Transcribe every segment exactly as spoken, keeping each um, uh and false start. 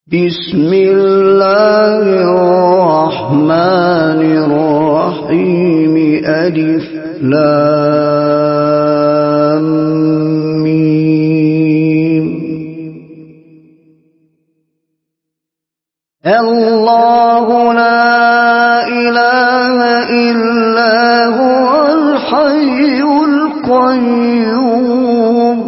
بسم الله الرحمن الرحيم ألف لام ميم الله لا إله إلا هو الحي القيوم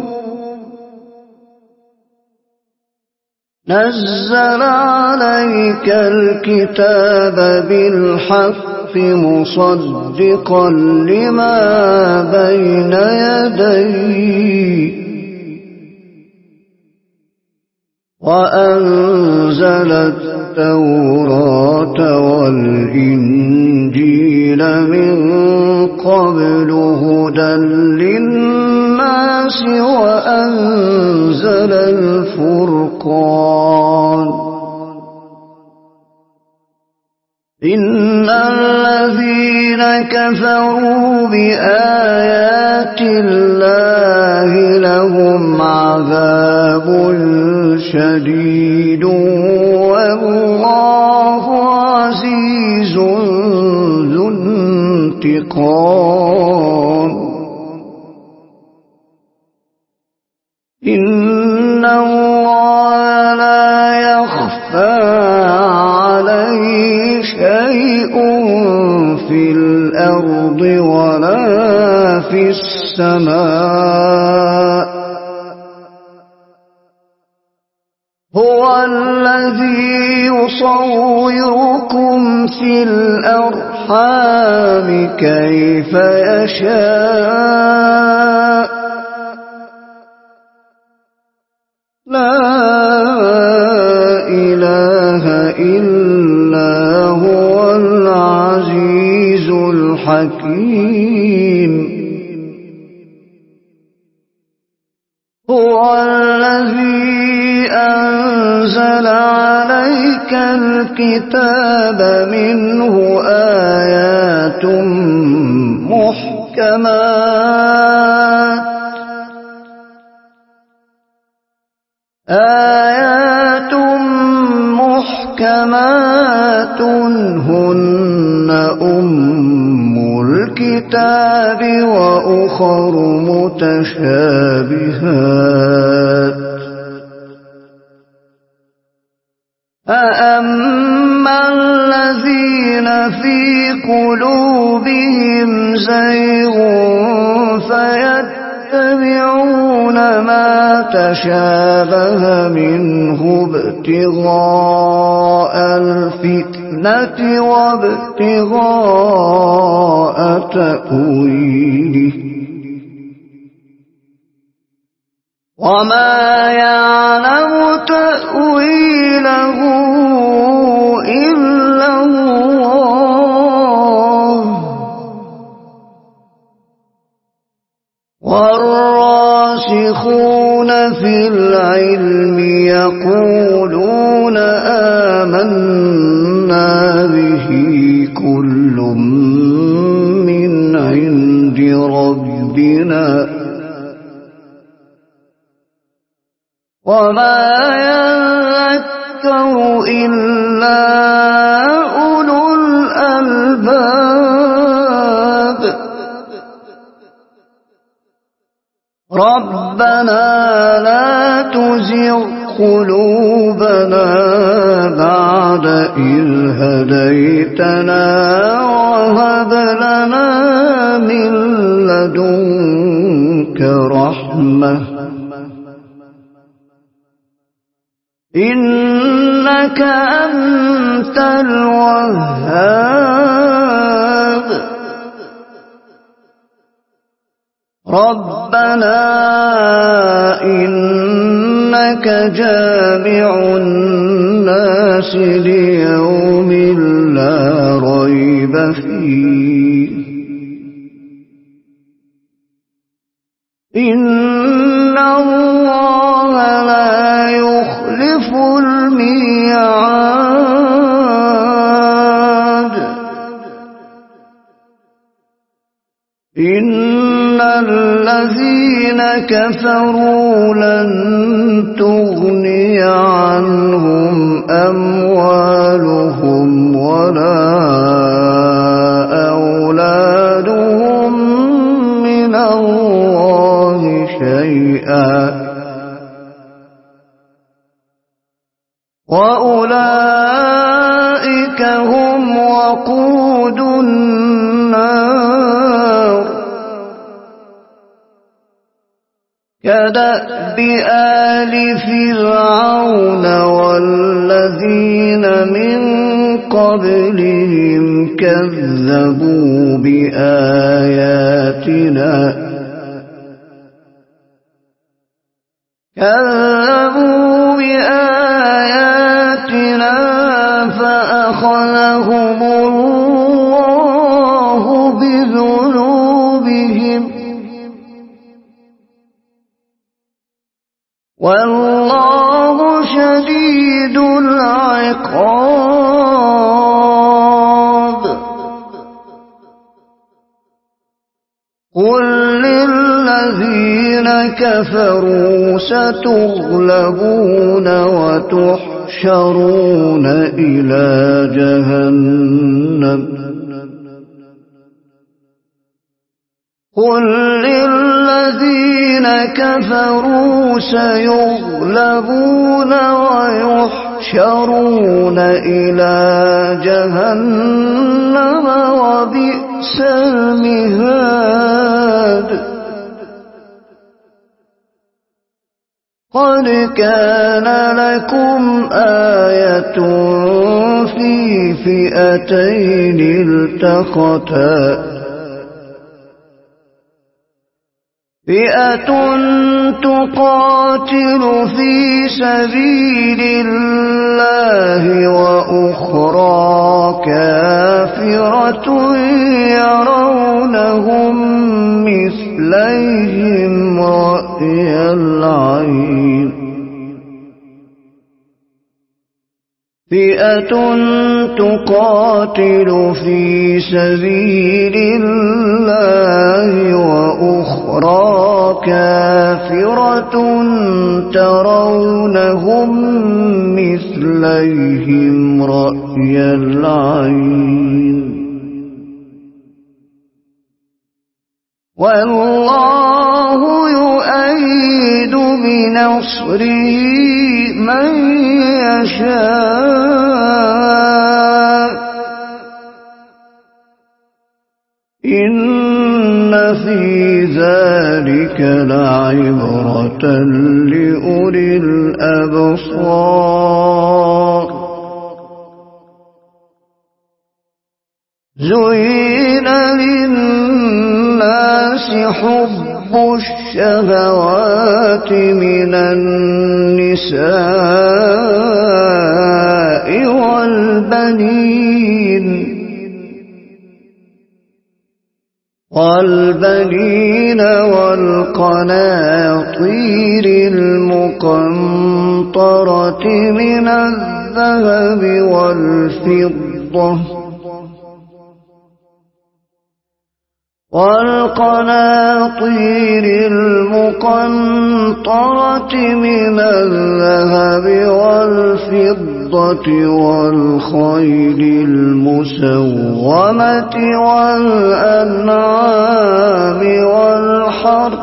نزل عليك الكتاب بالحق مصدقا لما بين يديه وأنزل التوراة والإنجيل من قبل هدى للناس وأنزل الفرقان إن الذين كفروا بآيات الله لهم عذاب شديد والله عزيز ذو انتقام إن الله لا يخفى عليه شيء في الأرض ولا في السماء هو الذي يصوركم في الأرحام كيف يشاء لا إله إلا هو العزيز الحكيم هو الذي أنزل عليك الكتاب منه آيات محكمات آيات محكمات هن أم الكتاب وأخر متشابهات فأما الذين في قلوبهم زيغ فيتبعون ما تشابه منه ابتغاء الفتنة وابتغاء تأويله وما يعلم تأويله إلا الله والراسخون في العلم يقولون آمنا به كل من عند ربنا وما يذكر إلا أولو الألباب ربنا لا تزغ قلوبنا بعد إذ هديتنا وهب لنا من لدنك رحمة إنك أنت الوهاب ربنا إنك جامع الناس ليوم لا ريب فيه إن الله لا يخلف الميعاد إن الذين كفروا لن تغني عنهم أموالهم ولا أولادهم من الله شيئا وأولئك هم وقود النار كدأب آل فرعون والذين من قبلهم كذبوا بآياتنا كذبوا بآياتنا فأخذهم الله بذنوبهم والله شديد العقاب قل للذين كفروا ستغلبون وتحشرون إلى جهنم قل للذين كفروا سيغلبون ويحشرون إلى جهنم وبئس المهاد قد كان لكم آية في فئتين التقتا فئة تقاتل في سبيل الله وأخرى كافرة يرونهم مثليهم رأي العين فئة تقاتل في سبيل الله وأخرى كافرة ترونهم مثليهم رأي العين والله يؤيد بنصره من يشاء إن في ذلك لعبرة لأولي الأبصار زين للناس حب الشهوات من النساء والبنين والبنين والقناطير المقنطرة من الذهب والفضة والقناطير المقنطرة من الذهب والفضة والخيل المسومة والأنعام والحرث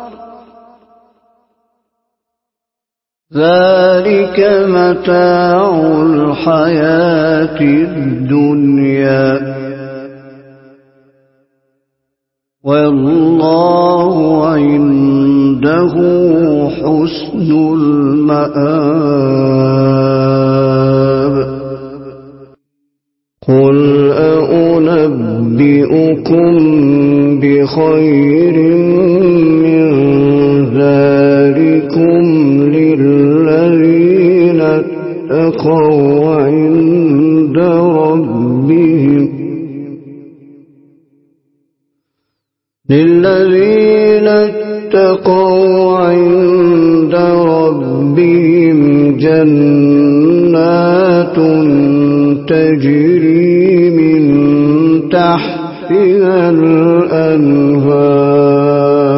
ذلك متاع الحياة الدنيا والله عنده حسن المآب قل أنبئكم بخير من ذلكم للذين اتقوا عند ربهم للذين اتقوا عند ربهم جنات تجري من تحتها الأنهار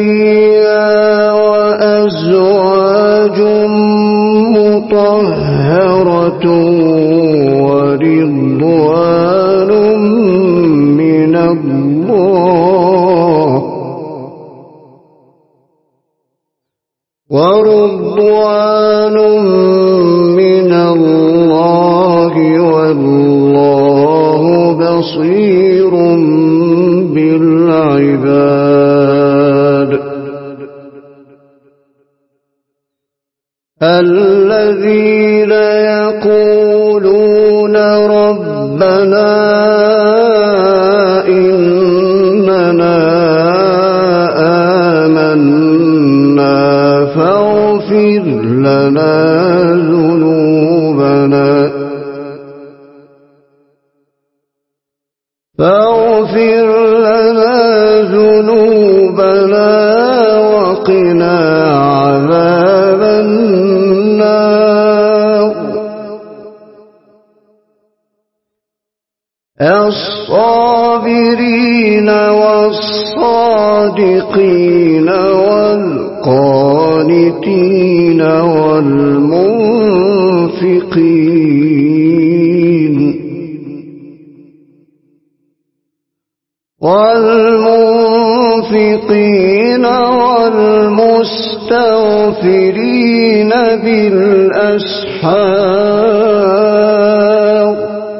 فيها وأزواج مطهرة ورضوان من الله ورضوان من الله والله بصير بالعباد. الذين يقولون ربنا إننا آمنا فاغفر لنا ذنوبنا فاغفر لنا ذنوبنا وقنا عذاب النار. الصابرين والصادقين والقانتين والمنفقين والمنفقين والمستغفرين بالأسحار.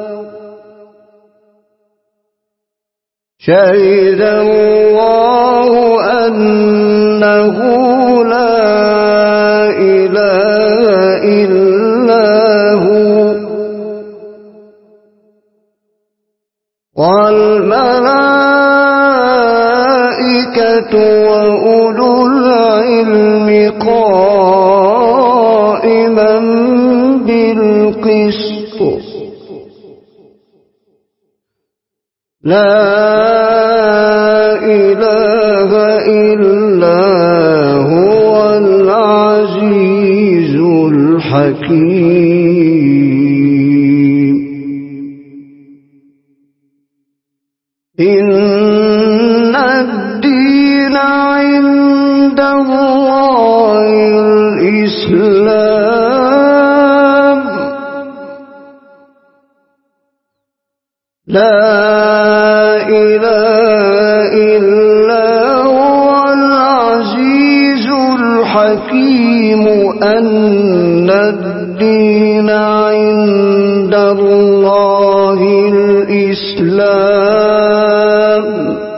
شهد الله أنه لا إله إلا هو والملائكة وأولو العلم قائما بالقسط. لا إله إلا هو العزيز الحكيم. إن الدين عند الله الإسلام. لا إله إلا هو العزيز الحكيم. أن الدين عند الله الإسلام.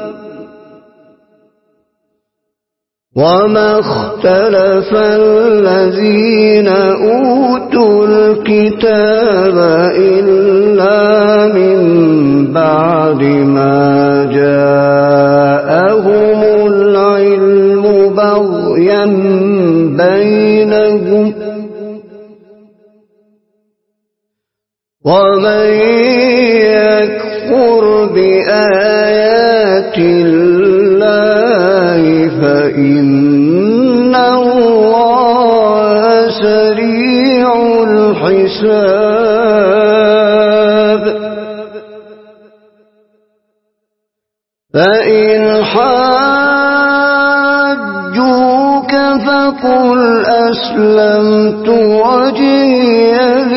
وما اختلف الذين أوتوا الكتاب إلا من بعد ما جاءهم العلم بغيا بينهم. ومن يكفر بآيات الله فإن الله سريع الحساب. فإن حاجوك فقل أسلمت وجهي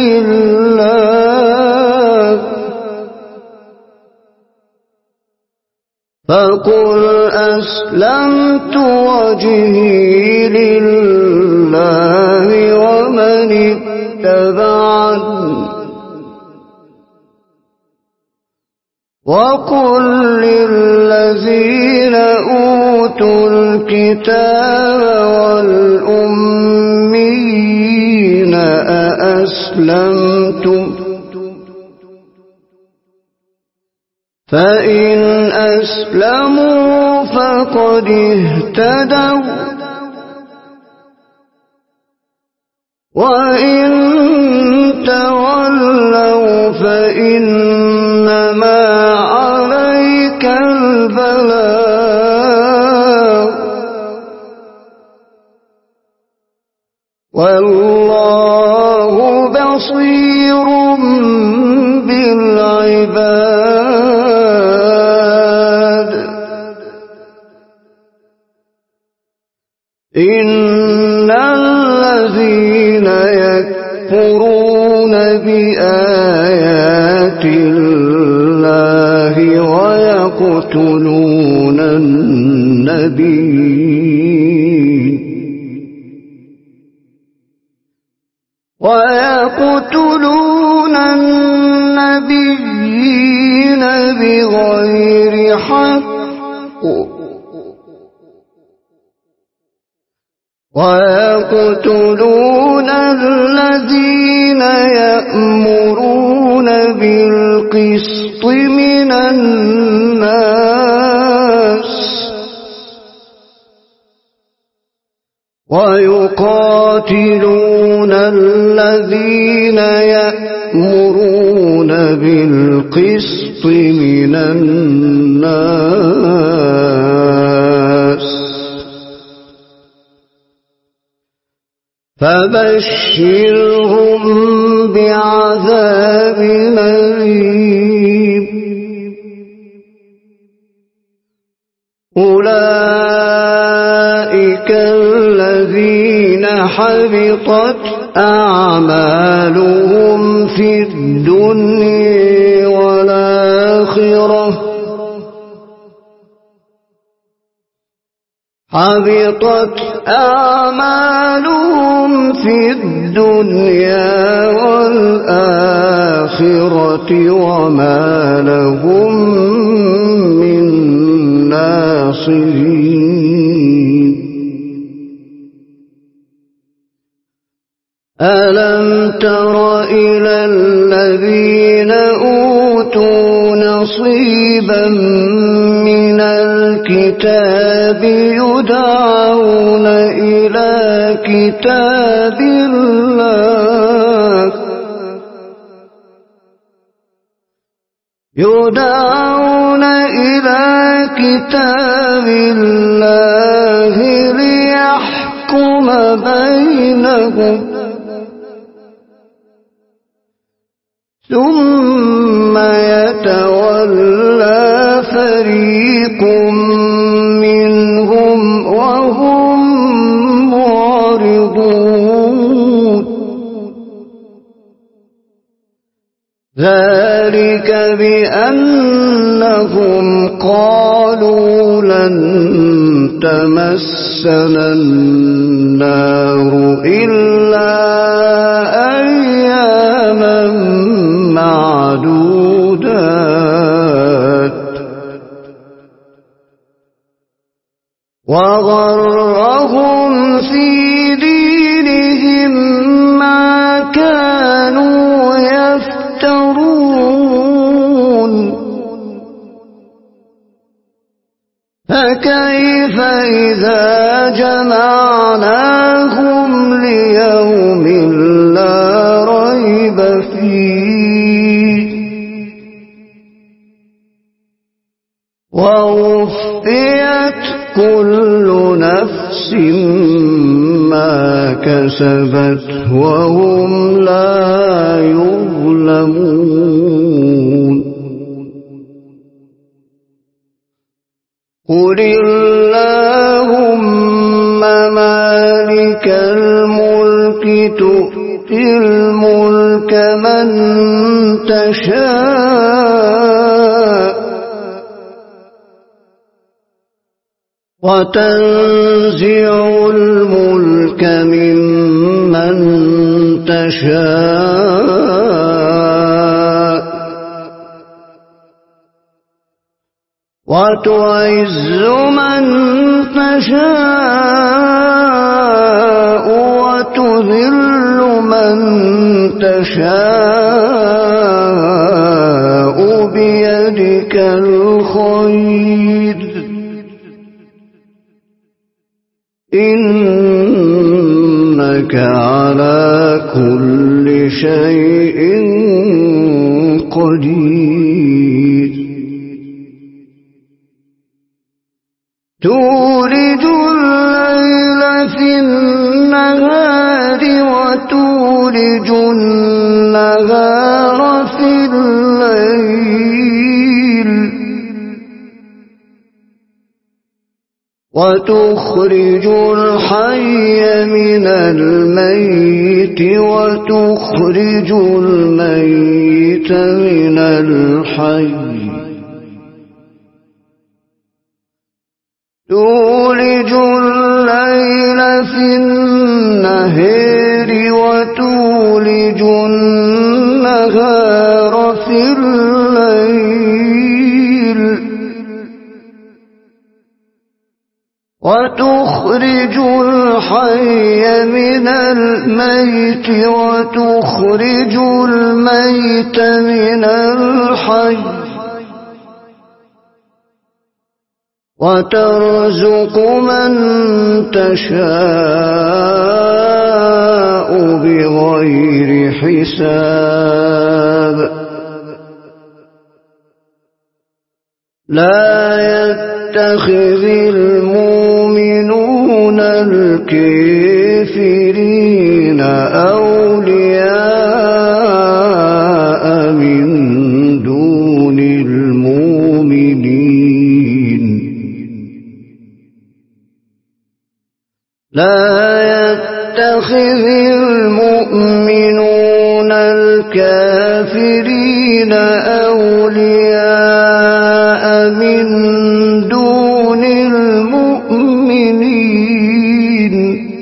لله فقل أسلمت وجهي لله ومن اتبعني وقل للذين أوتوا الكتاب والأميين أأسلمتم فإن أسلموا فقد اهتدوا وإن تولوا فإنما عليك البلاغ والله بصير بالعباد. إن الذين يكفرون بآيات الله ويقتلون النبيين ويقتلون النبيين بغير حق ويقتلون الذين يأمرون بالقسط من الناس ويقاتلون الذين يأمرون بالقسط من الناس فبشرهم بعذاب أليم أولئك الذين حبطت أعمالهم في الدنيا والآخرة حبطت أعمالهم في الدنيا والآخرة وما لهم من ناصرين ألم تر إلى الذين أوتوا نصيبا من الكتاب يدعون إلى كتاب الله يدعون إلى كتاب الله ليحكم بينهم ثم يتولى فريق منهم وهم معرضون ذلك بأنهم قالوا لن تمسنا النار إلا أياما معدودات وغرهم في دينهم ما كانوا يفترون فكيف إذا جمعناهم ليوم لا ريب فيه ووفيت كل نفس ما كسبت وهم لا يظلمون قل اللهم مالك الملك تؤتي الملك من تشاء وتنزع الملك ممن تشاء وتعز من تشاء وتذل من تشاء بيدك الخير إنك على كل شيء قدير تولج الليل في النهار وتولج النهار في الليل وتخرج الحي من الميت وتخرج الميت من الحي تولج الليل في النهار وتولج النهار في الليل وتخرج الحي من الميت وتخرج الميت من الحي وترزق من تشاء بغير حساب لا يتخذ المؤمنون الكافرين أولياء من دون المؤمنين لا يتخذ المؤمنون الكافرين أولياء من دون المؤمنين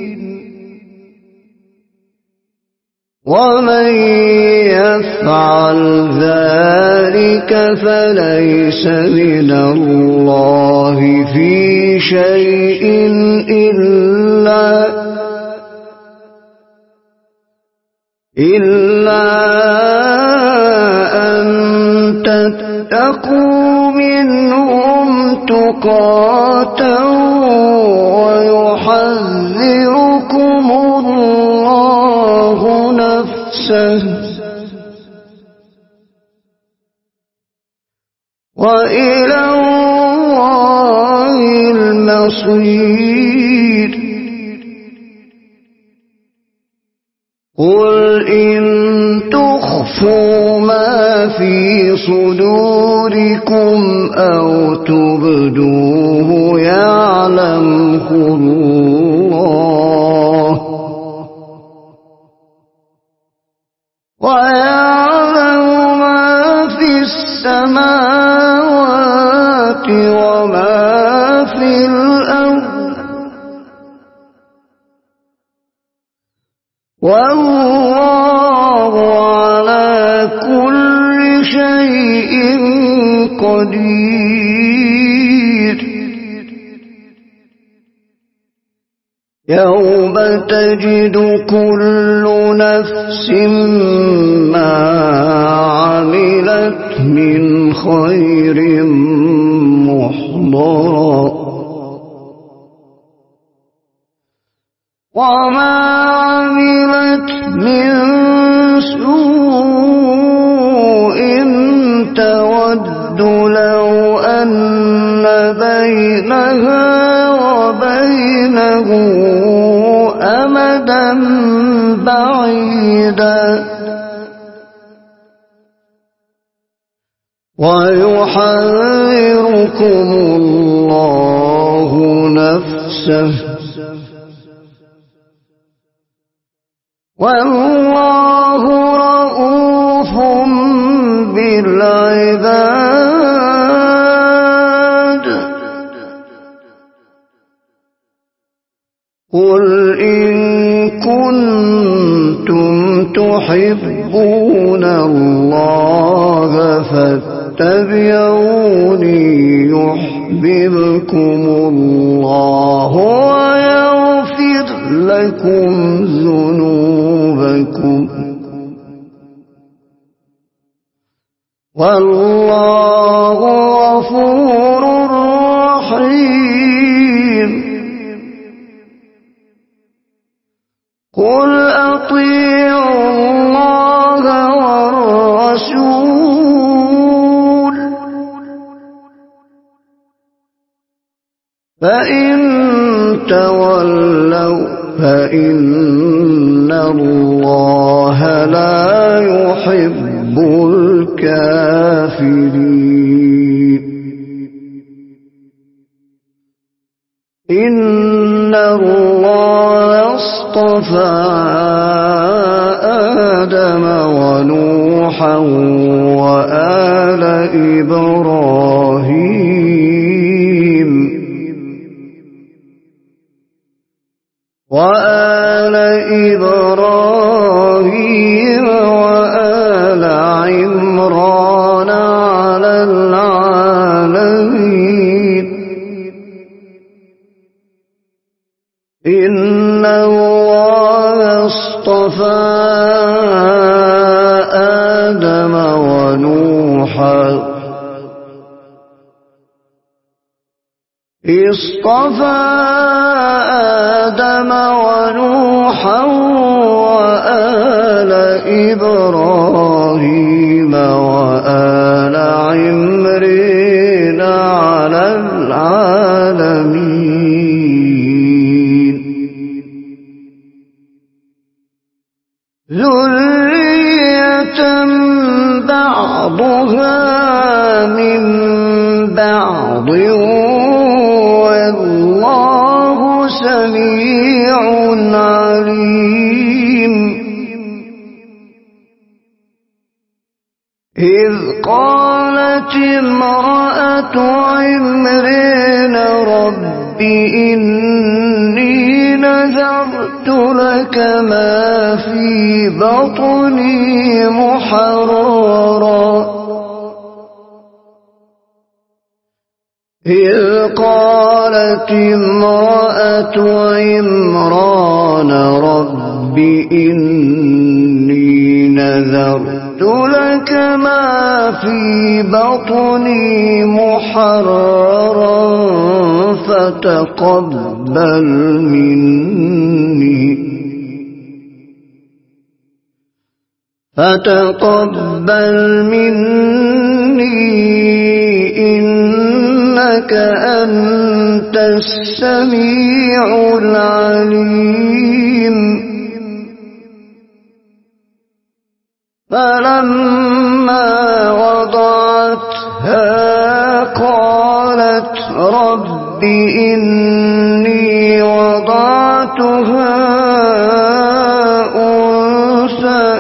ومن يفعل ذلك فليس من الله في شيء إلا إلا أن تتقوا منهم تقاة ويحذركم الله نفسه وإلى الله المصير قل إن تخفوا ما في صدوركم أو تبدوه يعلمه الله ويعلم ما في السماوات وما في الأرض والله على كل شيء قدير يوم تجد كل نفس ما عملت من خير محضرا وما عملت من سوء تود لو أن بينها وبينه أمدا بعيدا ويحذركم الله نفسه والله رؤوف بالعباد قل إن كنتم تحبون الله فاتبعوني يحببكم الله ويغفر لكم ذنوبكم والله غفور رحيم قل أطيعوا الله والرسول فإن تولوا فإن الله لا يحب الكافرين إن الله اصطفى آدم ونوحا وآل إبراهيم وآل إبراهيم وآل عمران على العالمين إن الله اصطفى آدم ونوحا اصطفى آدم ونوحا وآل إبراهيم وآل عمران على العالمين ذرية بعضها من بعض والله سميع عليم إذ قالت امرأة عمران رب إني نذرت لك ما في بطني محررا إذ قالت امرأة عمران رب إني نذرت لك ما في بطني محررا فتقبل مني فتقبل مني إنك أنت السميع العليم فلما وضعتها قالت رب إني وضعتها أنثى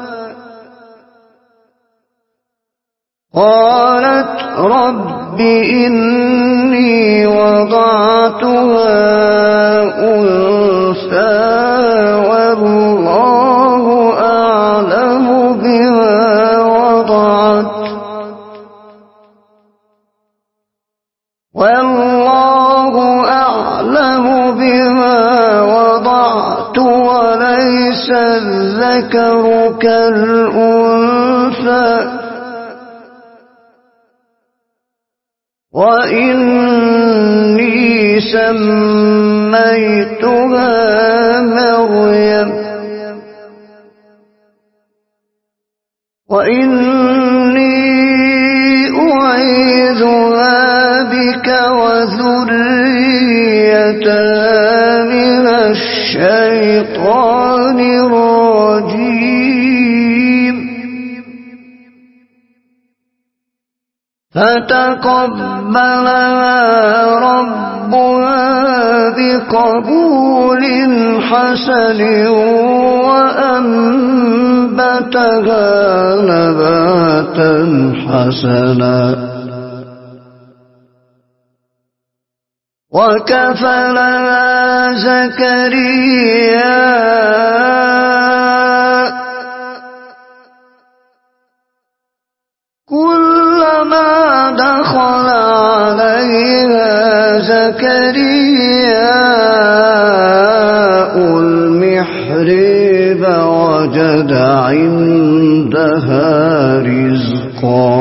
قالت رب إني وضعتها أنثى والله أعلم بما وضعت والله أعلم بما وضعت وليس الذكر كالأنثى وإني سميتها مريم وإني أعيذها بك وذريتها من الشيطان الرجيم فتقبلها ربها بقبول حسن وأنبتها نباتا حسنا وكفلها زكريا كلما دخل عليها زكريا المحراب وجد عندها رزقا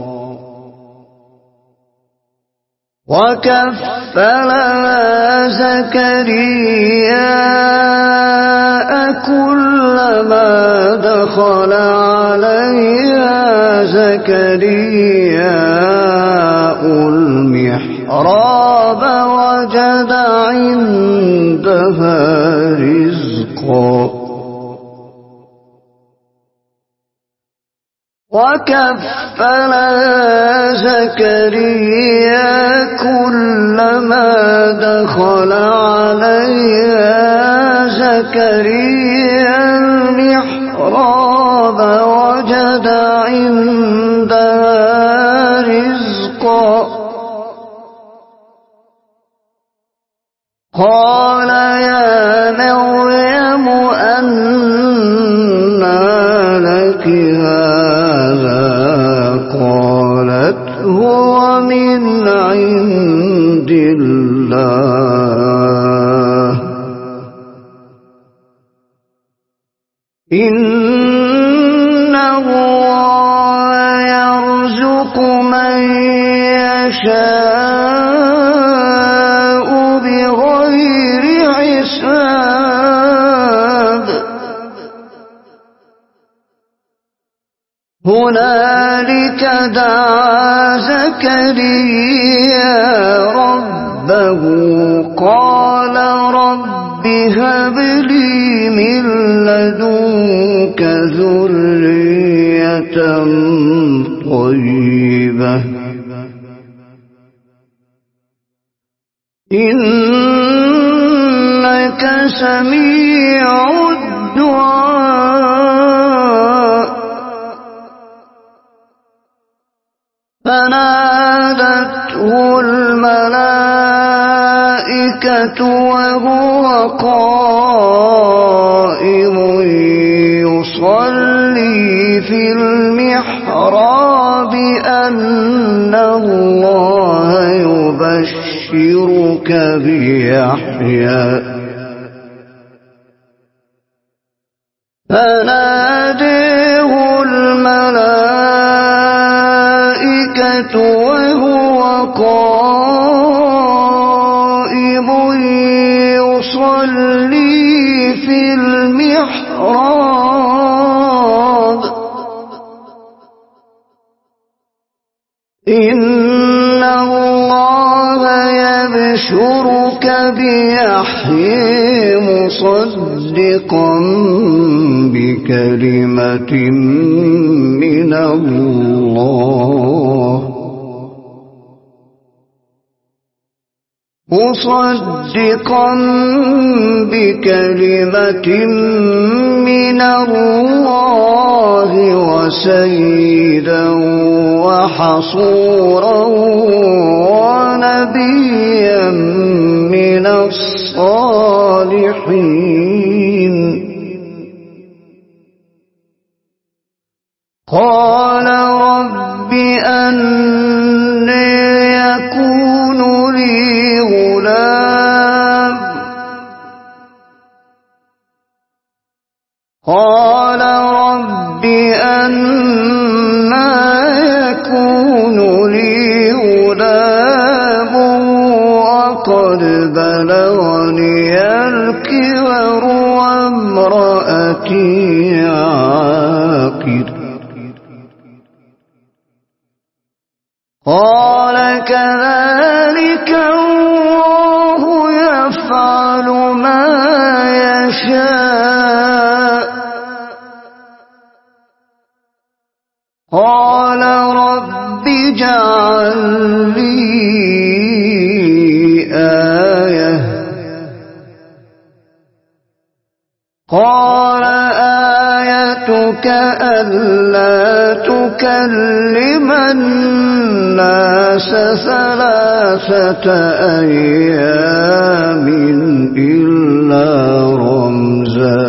وكفلها زكريا كلما دخل عليها زكريا المحراب وجد عندها رزقا وكفلها زكريا كلما دخل عليها زكريا المحراب وجد عندها رزقا قال يا مريم أنى لك هذا قالت هو من عند الله إن الله يرزق من يشاء بغير حساب هنالك دعا زكريا ربه قال رب هب لي من لدنك ذرية طيبة إنك سميع الدعاء فنادته الملائكة وهو قائم يصلي في المحراب أن الله يبشرك بيحيى فناداه الملائكة وهو قائم يصلي في المحراب إن الله يبشرك بيحيى مصدقا بكلمة من الله مصدقا بكلمة من الله وسيدا وحصورا ونبيا من الصالحين قال رب أنى يكون لي غلام قال رب أنى يكون لي غلام وقد بلغني الكبر وامرأتي عاقر قال كذلك الله يفعل ما يشاء قال رب اجعل لي آية قال آيتك ألا تكلم الناس ثلاثة أيام إلا رمزا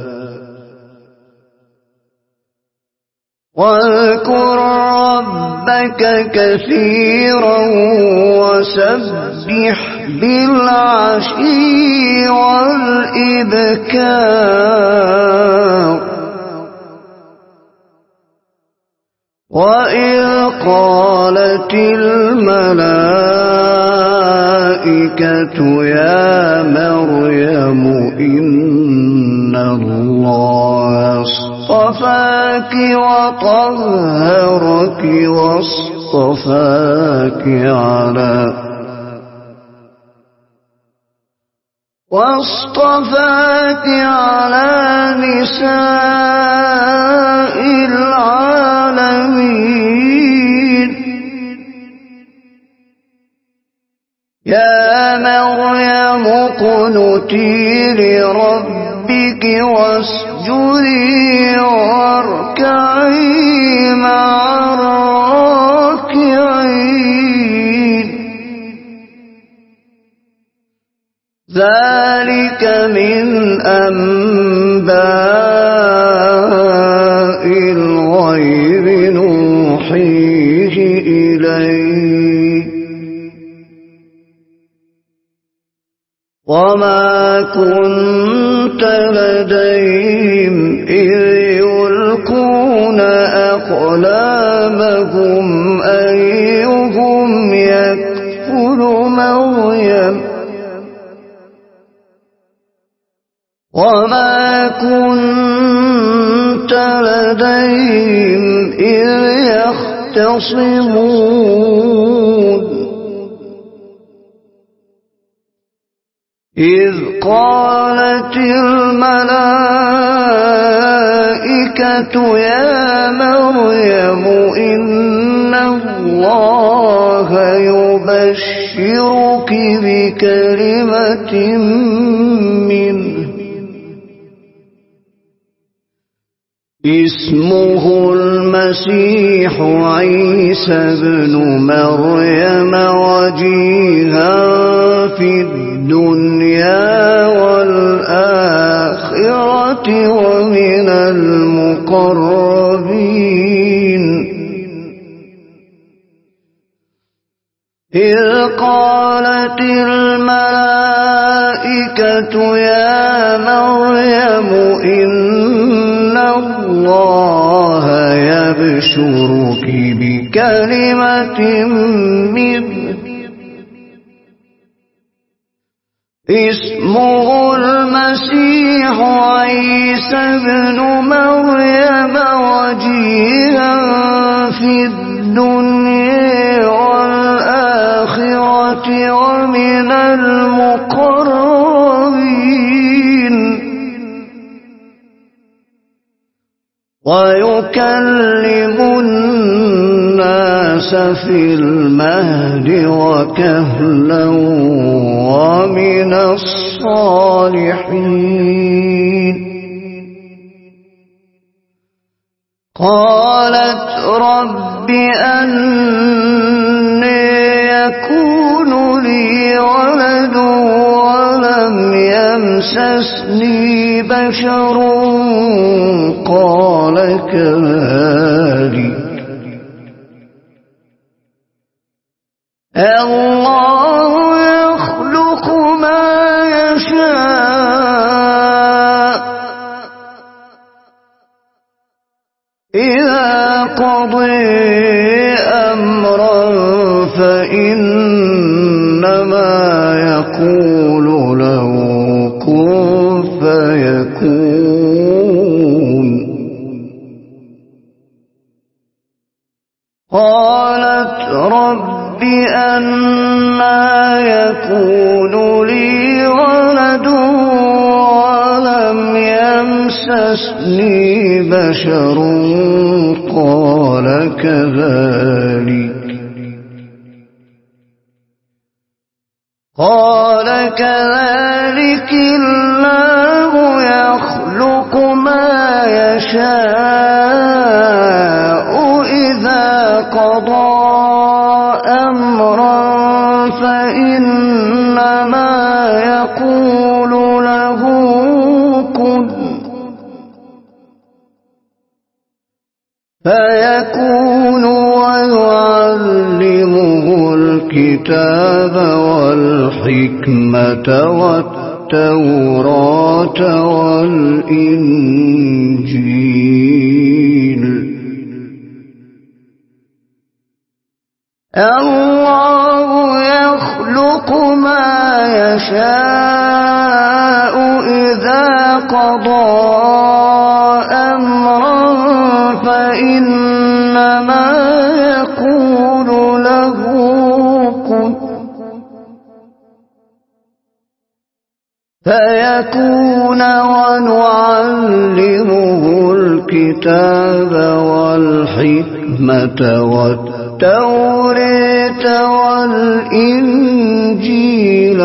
واذكر ربك كثيرا وسبح بالعشي والإبكار وإذ قالت الملائكة يا مريم إن الله اصطفاك وطهرك واصطفاك على واصطفاك على نساء العالمين يا مريم اقنتي لربك واسجدي واركعي مع الراكعين ذلك من أنباء الغيب نوحيه إليك وما كنت لديهم إذ يلقون أقلامهم أيهم يكفل مريم وما كنت لديهم إذ يختصمون إذ قالت الملائكة يا مريم إن الله يبشرك بكلمة منه اسمه المسيح عيسى ابن مريم وجيها في الدنيا والآخرة ومن المقربين إذ قالت الملائكة يا مريم إن الله يبشرك بكلمة منه اسمه المسيح عيسى ابن مريم وجيها في الدنيا والآخرة ومن المقربين ويكلم الناس في المهد وكهلا ومن الصالحين قالت رب أنى يكون لي ولد ولم يمسسني بشر قال كذلك الله يخلق ما يشاء إذا قضي أمرا فإنما يقول له كن فيكون قالت رب أنى يكون لي ولد ولم يمسسني بشر قال كذلك قال كذلك الله يخلق ما يشاء إذا قضى أمرا فإنما يقول له كن فيكون ويعلمه الكتاب والحكمة والتوراة والإنجيل الله يخلق ما يشاء إذا قضى أمرا فإنما يقول له كن فيكون ونعلمه الكتاب والحكمة والتوراة والإنجيل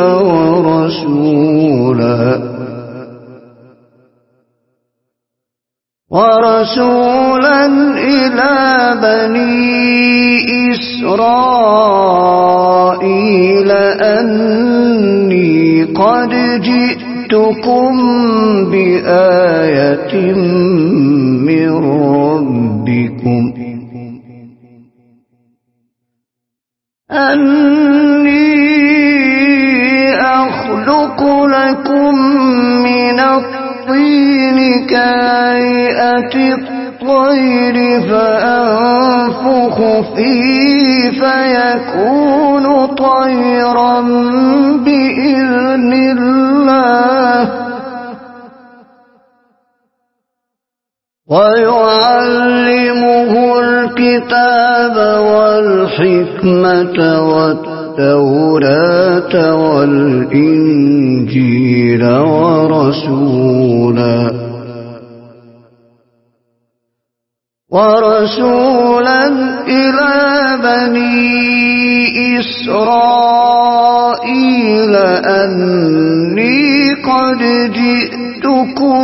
ورسولا ورسولا إلى بني إسرائيل أني قد جئتكم بآية من ربكم أني أخلق لكم من الطين كهيئة الطير فأنفخ فيه فيكون طيرا بإذن الله ويعلمه الكتاب والحكمة والتوراة والإنجيل ورسولا ورسولا إلى بني إسرائيل أني قد جئتكم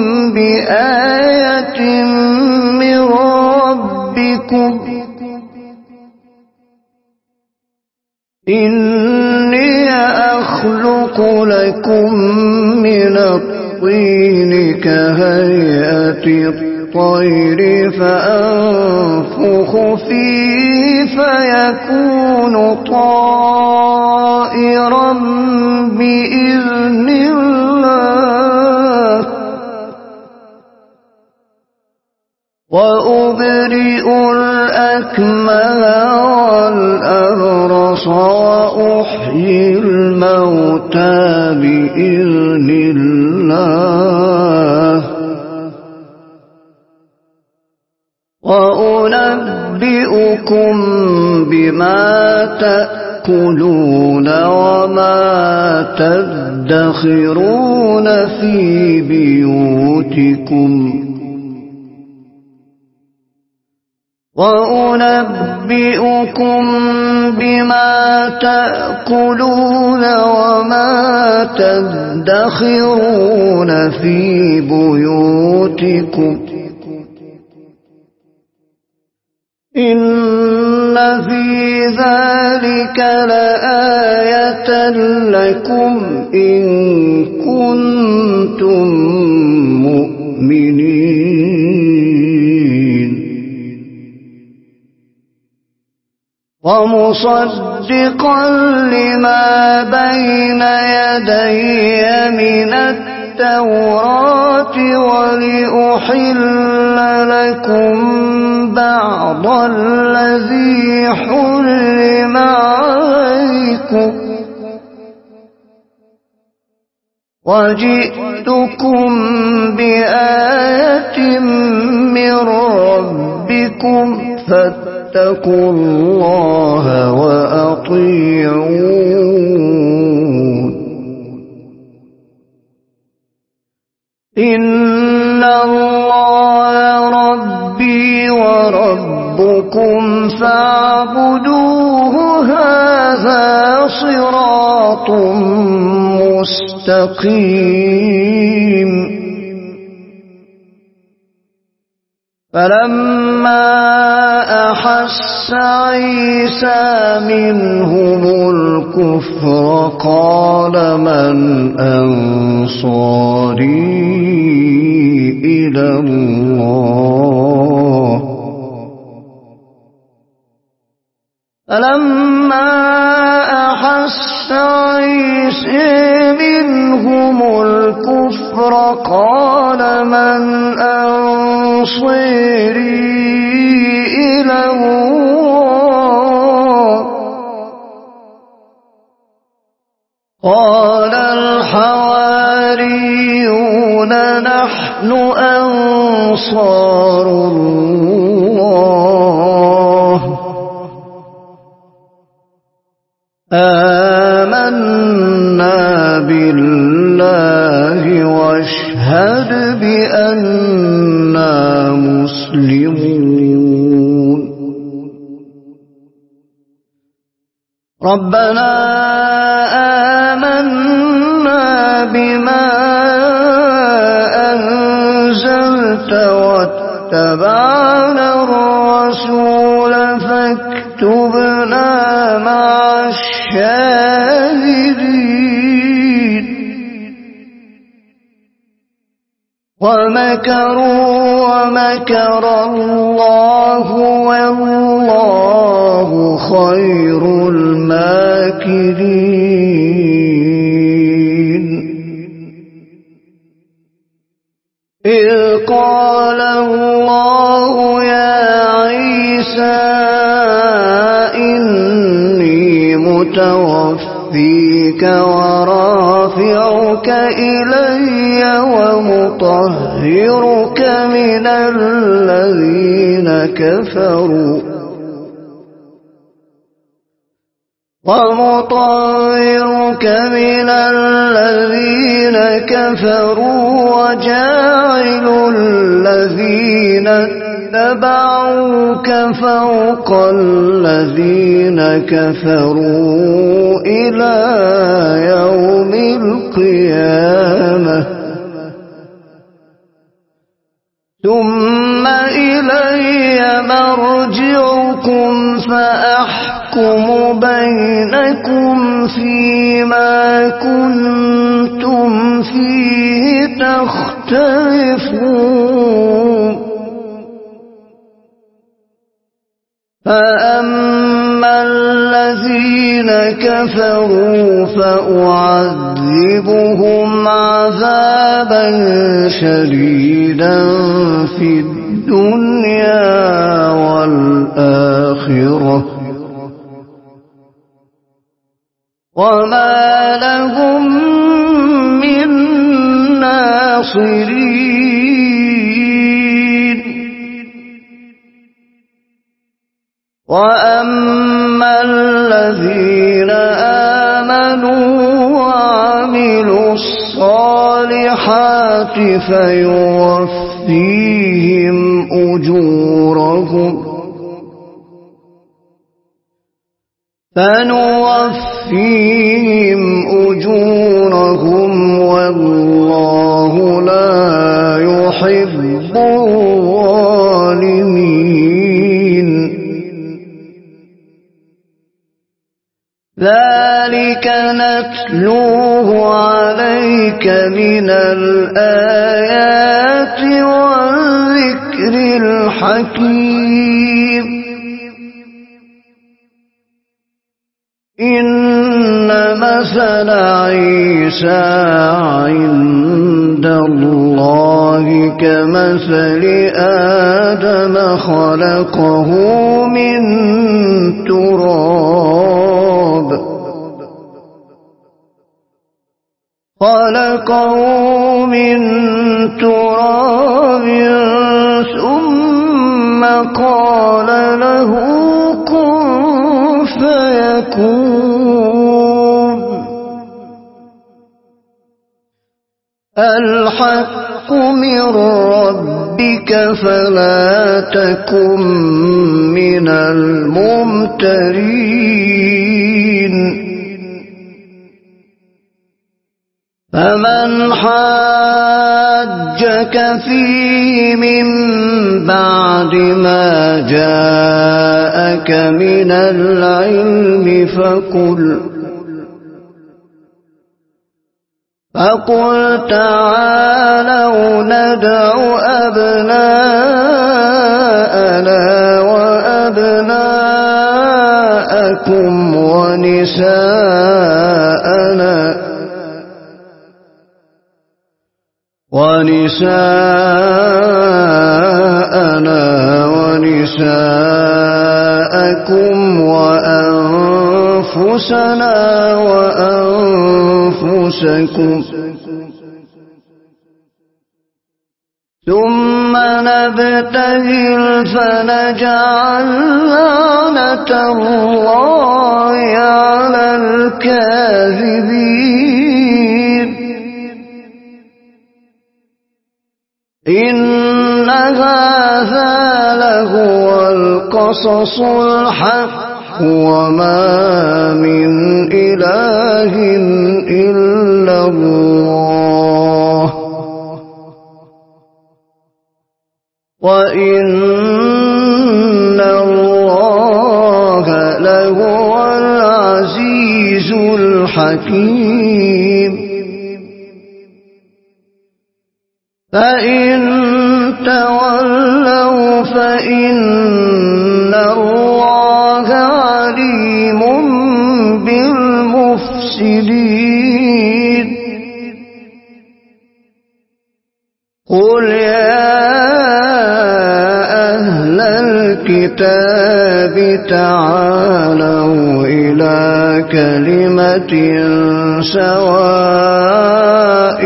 بآية من ربكم إني أخلق لكم من الطين كهيئة الطير فأنفخ فيه فيكون طائرا بإذن الله وأبرئ الأكمه والأبرص وأحيي الموتى بإذن الله وأنبئكم بما تأكلون وما تدخرون في بيوتكم وأنبئكم بما تأكلون وما تدخرون في بيوتكم إن في ذلك لآية لكم إن كنتم مؤمنين ومصدقا لما بين يدي من التوراة ولأحل لكم بعض الذي حرم عليكم وجئتكم بآية من ربكم فاتقوا الله وأطيعون إن الله ربي وربكم فاعبدوه هذا صراط مستقيم فلما أحس عيسى منهم الكفر قال من أنصاري إلى الله فلما أحس عيسى منهم الكفر قال من أنصاري إلى الله قال الحواريون نحن أنصار الله آمنا بالله واشهد بأننا مسلمون. ربنا آمنا بما أنزلت واتبعنا الرسول فاكتبنا مع الشاهدين. ومكروا ومكر الله والله خير الماكرين. إذ قال الله يا عيسى إني متوفيك ورافعك إلي ومطهرك من الذين كفروا ومطهرك من الذين كفروا وجاعل الذين اتبعوك فوق الذين كفروا إلى يوم القيامة. ثم إلي مرجعكم فأحكم بينكم فيما كنتم فيه تختلفون. فأما الذين كفروا فأعذبهم عذابا شديدا في الدنيا والآخرة وما لهم من ناصرين. وأما الذين آمنوا وعملوا الصالحات فيوفيهم أجورهم فنوفيهم أجورهم والله لا يحب الظالمين. ذلك نتلوه عليك من الآيات والذكر الحكيم. إن مثل عيسى عند الله كمثل آدم خلقه من تراب خلقه من تراب ثم قال له كن فيكون. الحق من ربك فلا تكن من الممترين. فمن حاجك فيه من بعد ما جاءك من العلم فقل فقل تعالوا ندع أبناءنا وأبناءكم ونساءنا ونساءنا ونساءكم وأنفسنا وأنفسكم ثم نبتهل فنجعل لعنة الله على الكاذبين. إن هذا لهو القصص الحق وما من إله إلا الله وإن الله لهو العزيز الحكيم فإن تولوا فإن الله عليم بالمفسدين قل يا أهل الكتاب تعالوا إلى كلمة سواء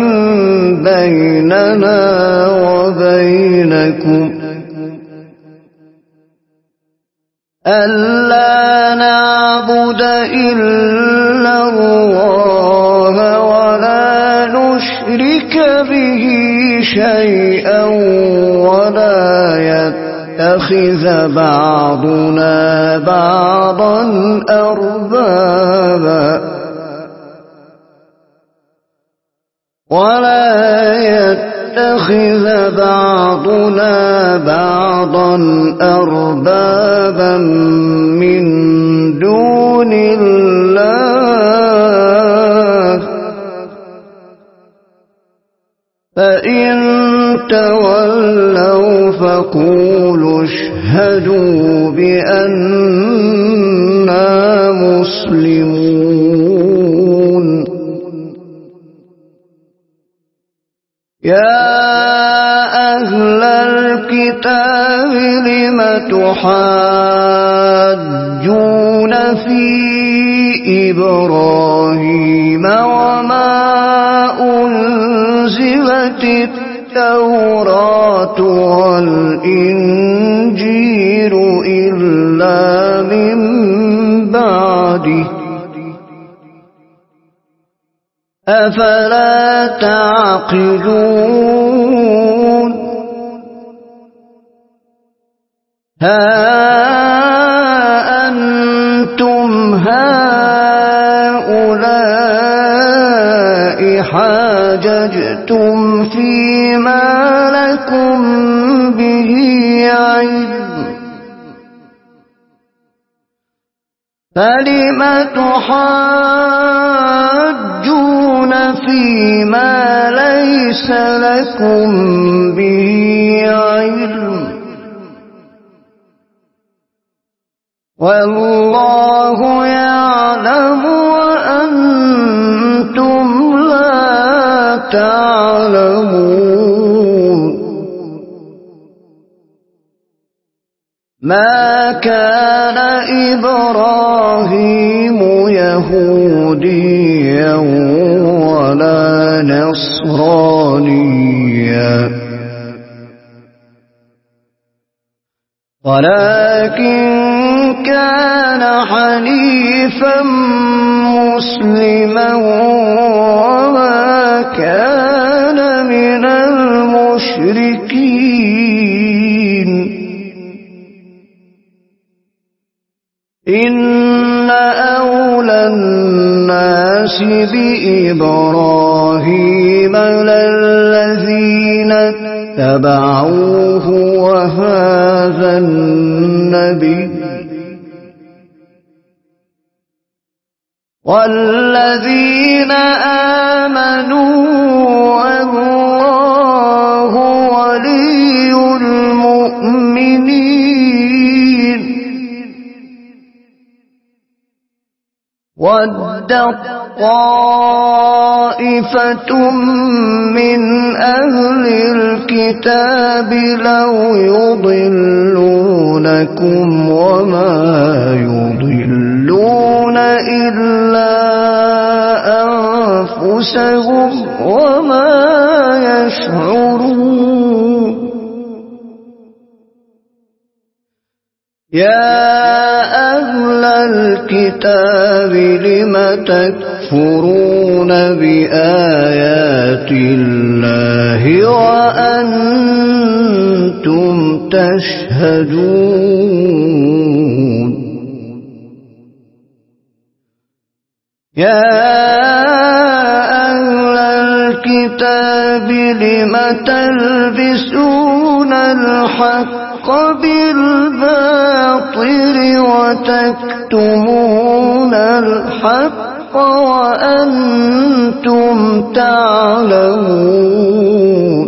بيننا وبينكم ألا نعبد إلا الله ولا نشرك به شيئا ولا يتخذ بعضنا بعضا أربابا ولا يتخذ بعضنا بعضا أربابا من دون الله فإن تولوا فقولوا اشهدوا بأننا مسلمون يا أهل الكتاب لم تحاجون في إبراهيم وما أنزلت التوراة والإنجيل إلا من بعده أفلا تعقلون ها أنتم هؤلاء حاججتم فيما لكم به علم فلم تحاجون فيما ليس لكم به علم والله يعلم وأنتم لا تعلمون ما كان إبراهيم يهوديا ولا نصرانيا ولكن كان حنيفا مسلما وما كان من المشركين إن أولى الناس بإبراهيم للذين اتبعوه وهذا النبي والذين آمنوا والله ولي المؤمنين ودت طائفة من أهل الكتاب لو يضلونكم وما يضلون إلا أنفسهم وما يشعرون يا أهل الكتاب لم تكفرون بآيات الله وأنتم يشهدون يا أهل الكتاب لم تلبسون الحق بالباطل وتكتمون الحق وأنتم تعلمون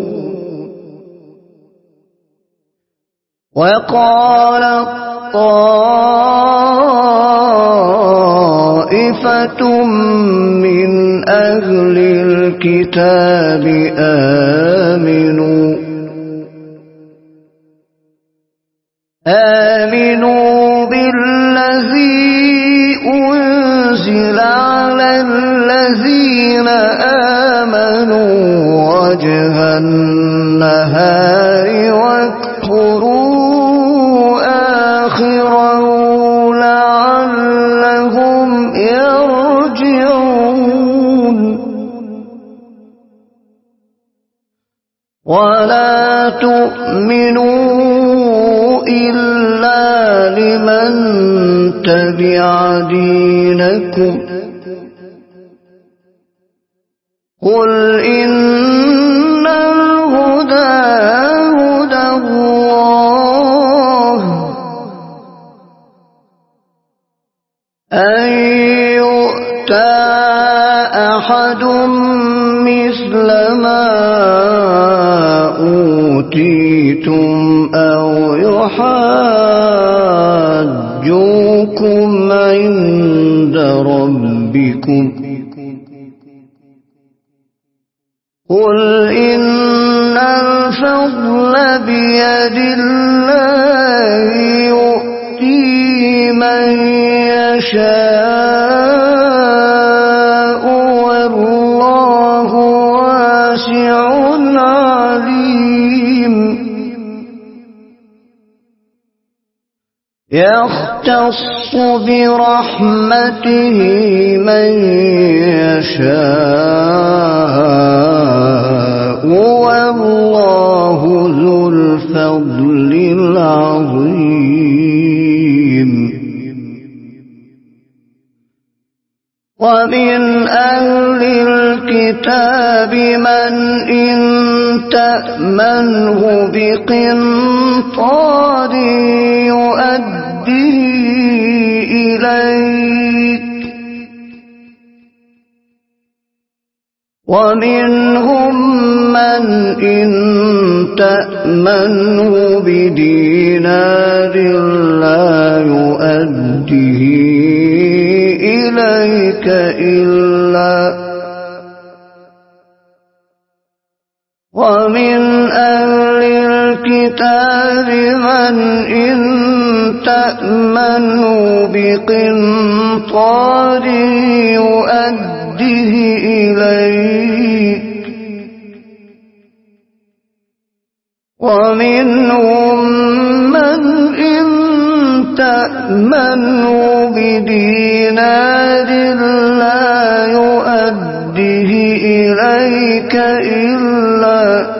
وقال طائفة من أهل الكتاب آمنوا آمنوا بالذي أنزل على الذين آمنوا وجه النهار واكفروا آخره لعلهم يرجعون ولا تؤمنوا إلا لمن تبع دينكم قل إن الهدى هدى الله أن يؤتى أحد مثل ما أوتيتم أو يحاجوكم عند ربكم قل إن الفضل بيد الله يؤتيه من يشاء والله واسع عليم يختص برحمته من يشاء والله ذو الفضل العظيم ومن أهل الكتاب من إن تأمنه بقنطار يؤديه إليك ومنهم من إن تأمنه بدينار لا يؤديه إليك إلا ومن أهل الكتاب من إن تأمنه بقنطار يؤديه إليك ومنهم من إن تأمنه بدينار لا يؤديه إليك إلا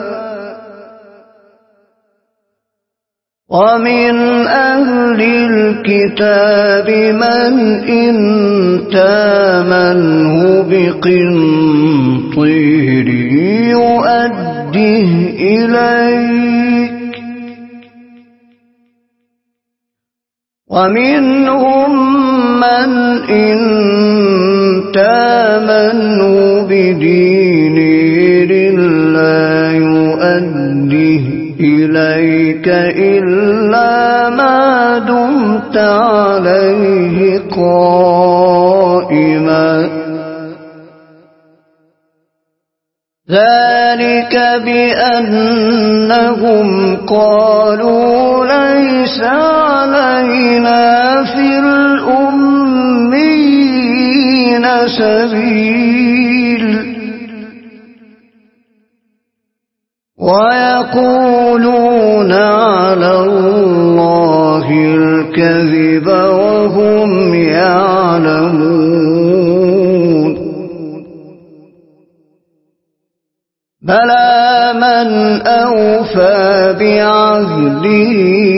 ومن أهل الكتاب من إن تأمنه بقنطير يؤديه إليك ومنهم من إن تأمنه بدينار لا يؤديه إليك إلا ما دمت عليه قائما ذلك بأنهم قالوا ليس علينا في الأمين سبيل ويقولون على الله الكذب وهم يعلمون بلى من أوفى بعهده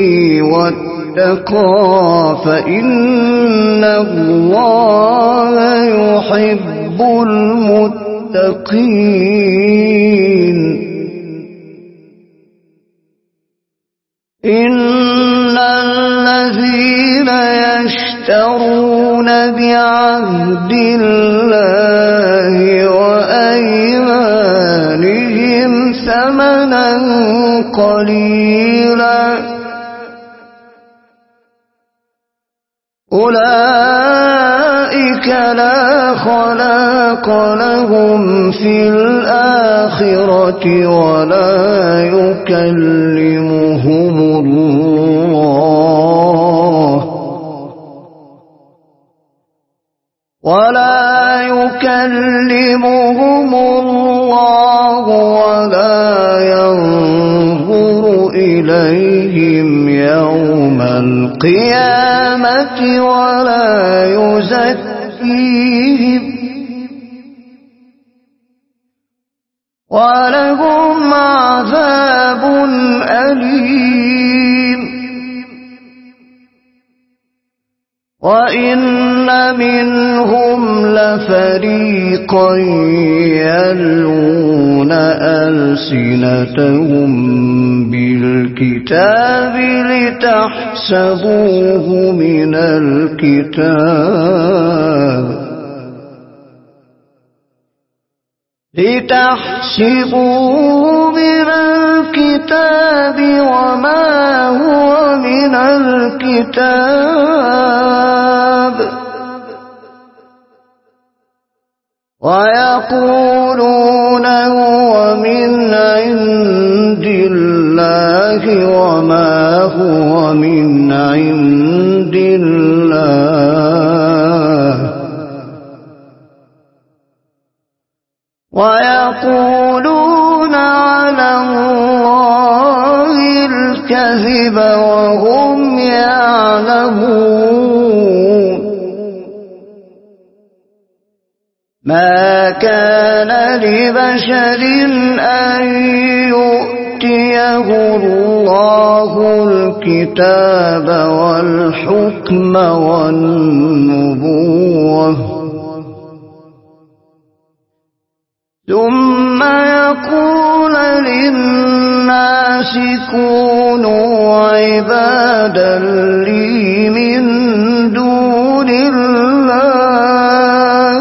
واتقى فإن الله يحب المتقين. إن الذين يشترون بعهد الله وأيمانهم ثمنا قليلا أولئك لا خلاق لهم في الآخرة ولا يكلمهم الله ولا يكلمهم الله ولا ينظر إليهم يوم القيامة ولا يزكيهم ولهم عذاب أليم. وإن منهم لفريقا يلوون ألسنتهم بالكتاب لتحسبوه من الكتاب لتحسبوه من الكتاب وما هو من الكتاب ويقولون هو من عند الله وما هو من عند الله ويقولون على الله الكذب وهم يعلمون. ما كان لبشر أن يؤتيه الله الكتاب والحكم والنبوة ثم يقول للناس كونوا عبادا لي من دون الله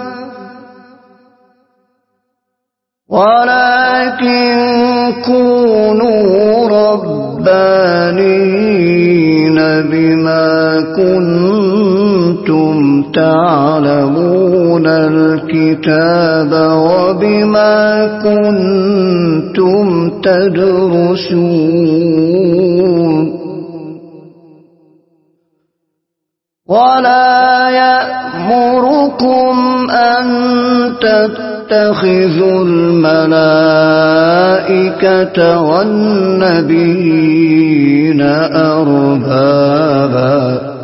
ولكن كونوا ربانين بما كنتم تعلمون الكتاب وبما كنتم تدرسون. ولا يأمركم أن تتخذوا الملائكة والنبيين أربابا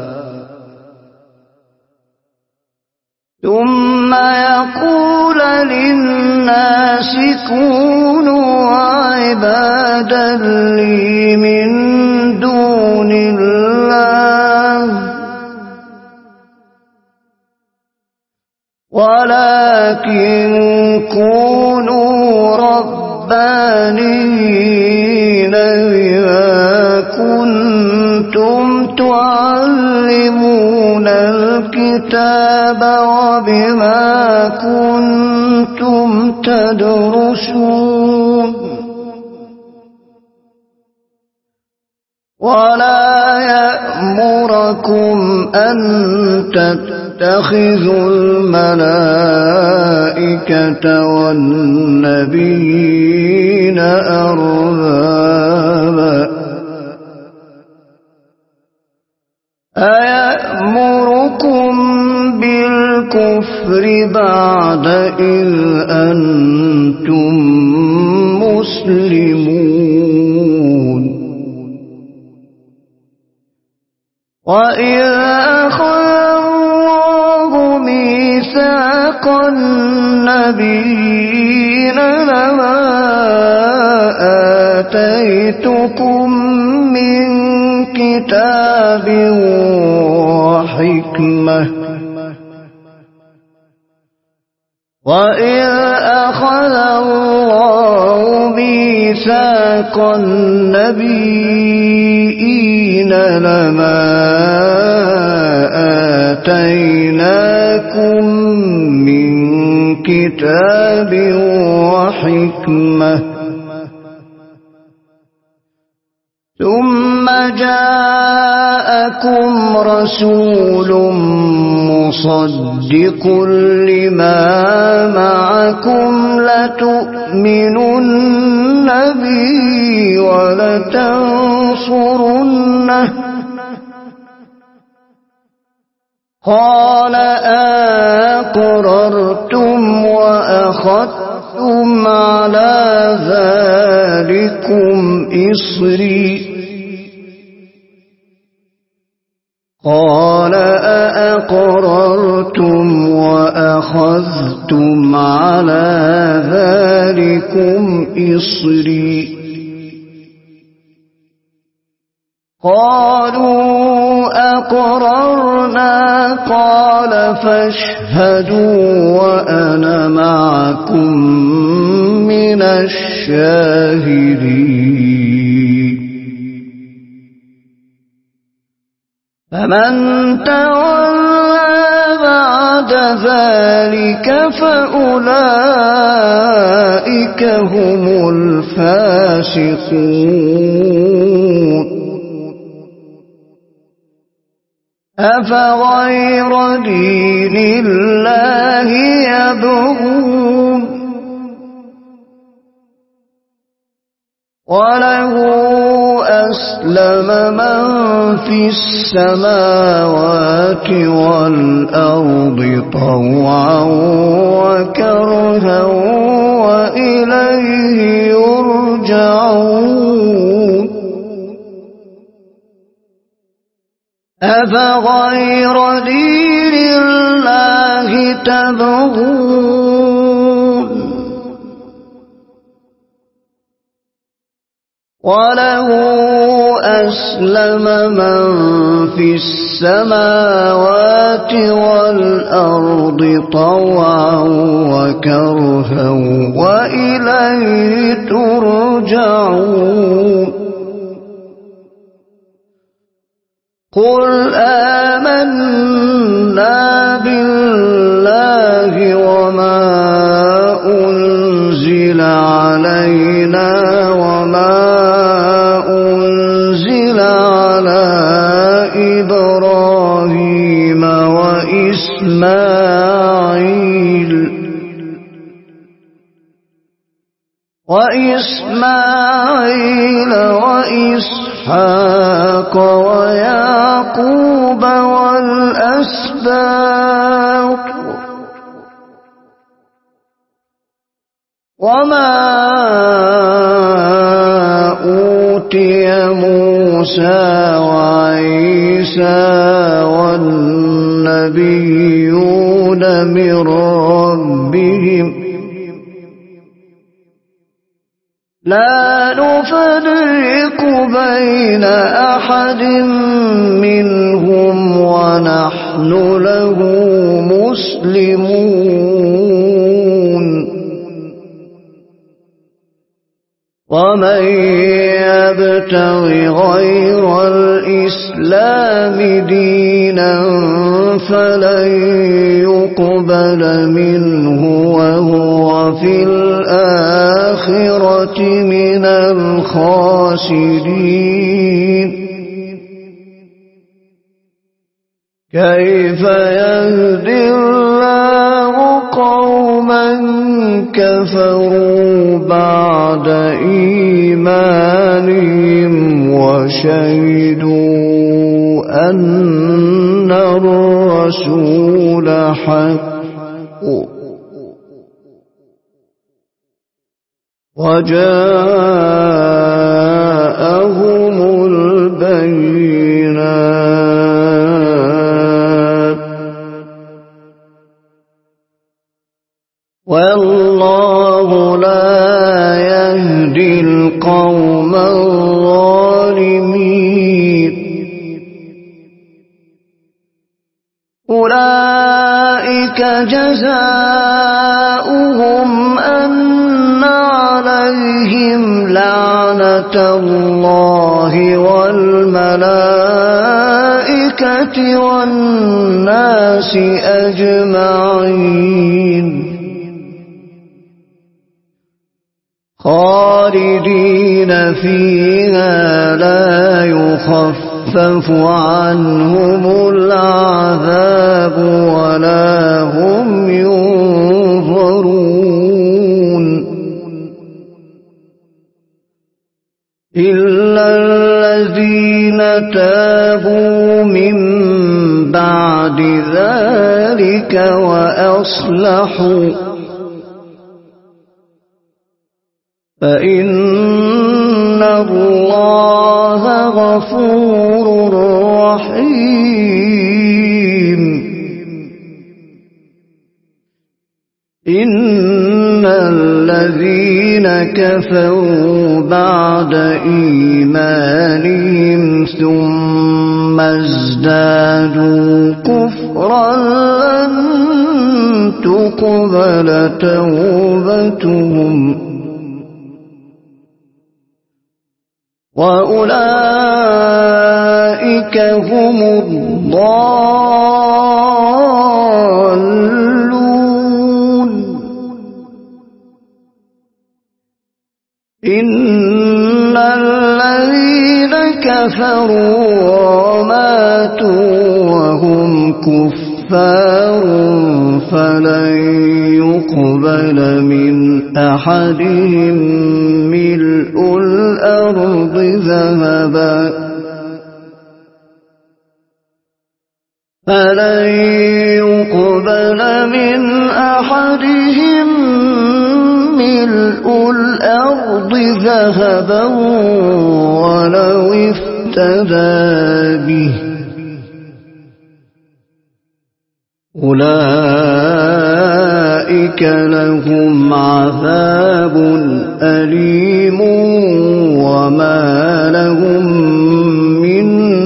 ثم يقول للناس كونوا عبادا لي من دون الله ولكن كونوا ربانين بما كنتم تعلمون الكتاب وبما كنتم تدرسون. ولا يأمركم أن تتخذوا الملائكة والنبيين أربابا أيأمركم بالكفر بعد إذ أنتم مسلمون. وإذا أخذ الله ميثاق النبيين لما آتيتكم من كتاب وحكمة وإذ أخذ الله ميثاق النبيين لما آتيناكم من كتاب وحكمة ثم جاءكم رسول مصدق لما معكم لتؤمنن به ولتنصرنه قال أقررتم وأخذتم على ذلكم إصري قال أأقررتم وأخذتم على ذلكم إصري قالوا أقررنا قال فاشهدوا وأنا معكم من الشاهدين فمن تولى بعد ذلك فأولئك هم الفاسقون أفغير دين الله يبغون وله أسلم من في السماوات والأرض طوعا وكرها وإليه يرجعون أفغير دين الله تبغون وله أسلم من في السماوات والأرض طوعا وكرها وإليه ترجعون قل آمنا بالله وما أنزل علينا وما أنزل على إبراهيم وإسماعيل وإسماعيل وإسحاق ويعقوب والأسباط وما أوتي موسى وعيسى والنبيون من ربهم لا نفرق بين أحد منهم ونحن له مسلمون ومن يبتغ غير الإسلام دينا فلن يقبل منه وهو في الآخرة من الخاسرين كيف يهدي الله قوما كفروا بعد إيمانهم وشهدوا أن الرسول حق وجاءهم البينات والله لا يهدي القوم جزاؤهم أن عليهم لعنة الله والملائكة والناس أجمعين خالدين فيها لا يخفف عنهم العذاب ولا هم ينظرون إلا الذين تابوا من بعد ذلك وأصلحوا فإن الله غفور رحيم إن الذين كفروا بعد إيمانهم ثم ازدادوا كفرا لن تقبل توبتهم وأولئك هم الضالون إن الذين كفروا وماتوا وهم كفار فلن يقبل من أحدهم ملء الأرض ذهبا فلن يقبل من أحدهم ملء الأرض ذهبا ولو افتدى به أولئك لهم عذاب أليم وما لهم من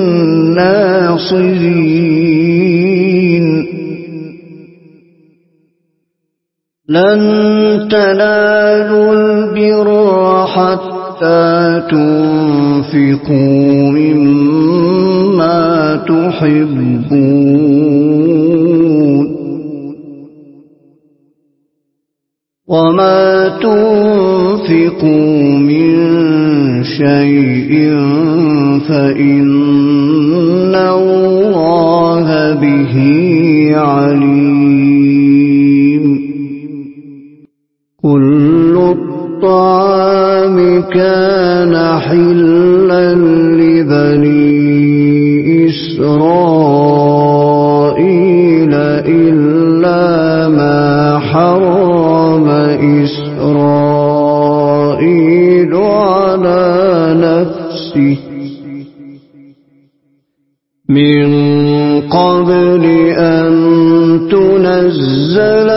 ناصرين لن تنالوا البر حتى تنفقوا مما تحبون وما تنفقوا من شيء فإن الله به عليم كل الطعام كان حلا لبني إسرائيل إلا ما حرم إسرائيل على نفسه من قبل أن تنزل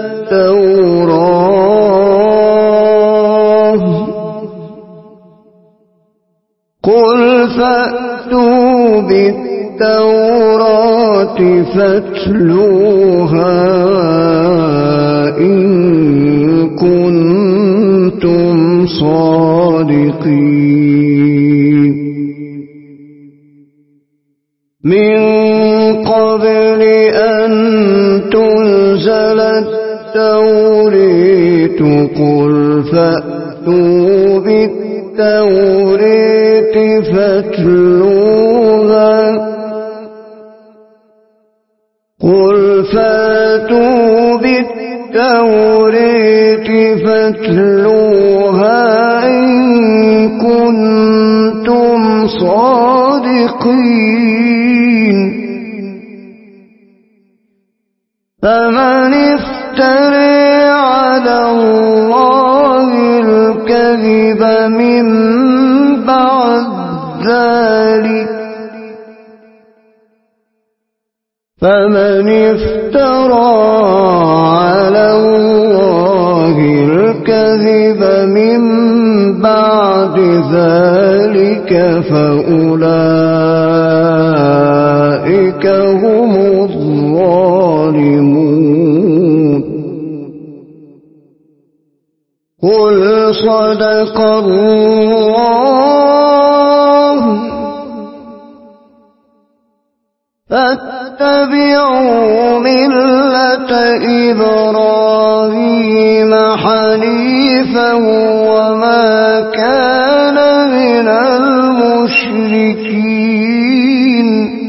التوراة قل فأتوا بالتوراة فاتلوها إن كنتم صادقين من قبل أن تنزل التوراة قل فأتوا بالتوراة فاتلوها قل فأتوا بالتوراة فاتلوها إن كنتم صادقين فمن افترى على الله الكذب من بعد ذلك فمن افترى على الله الكذب من بعد ذلك فأولئك هم الظالمون قل صدق الله فاتبعوا ملة إبراهيم حنيفا وما كان من المشركين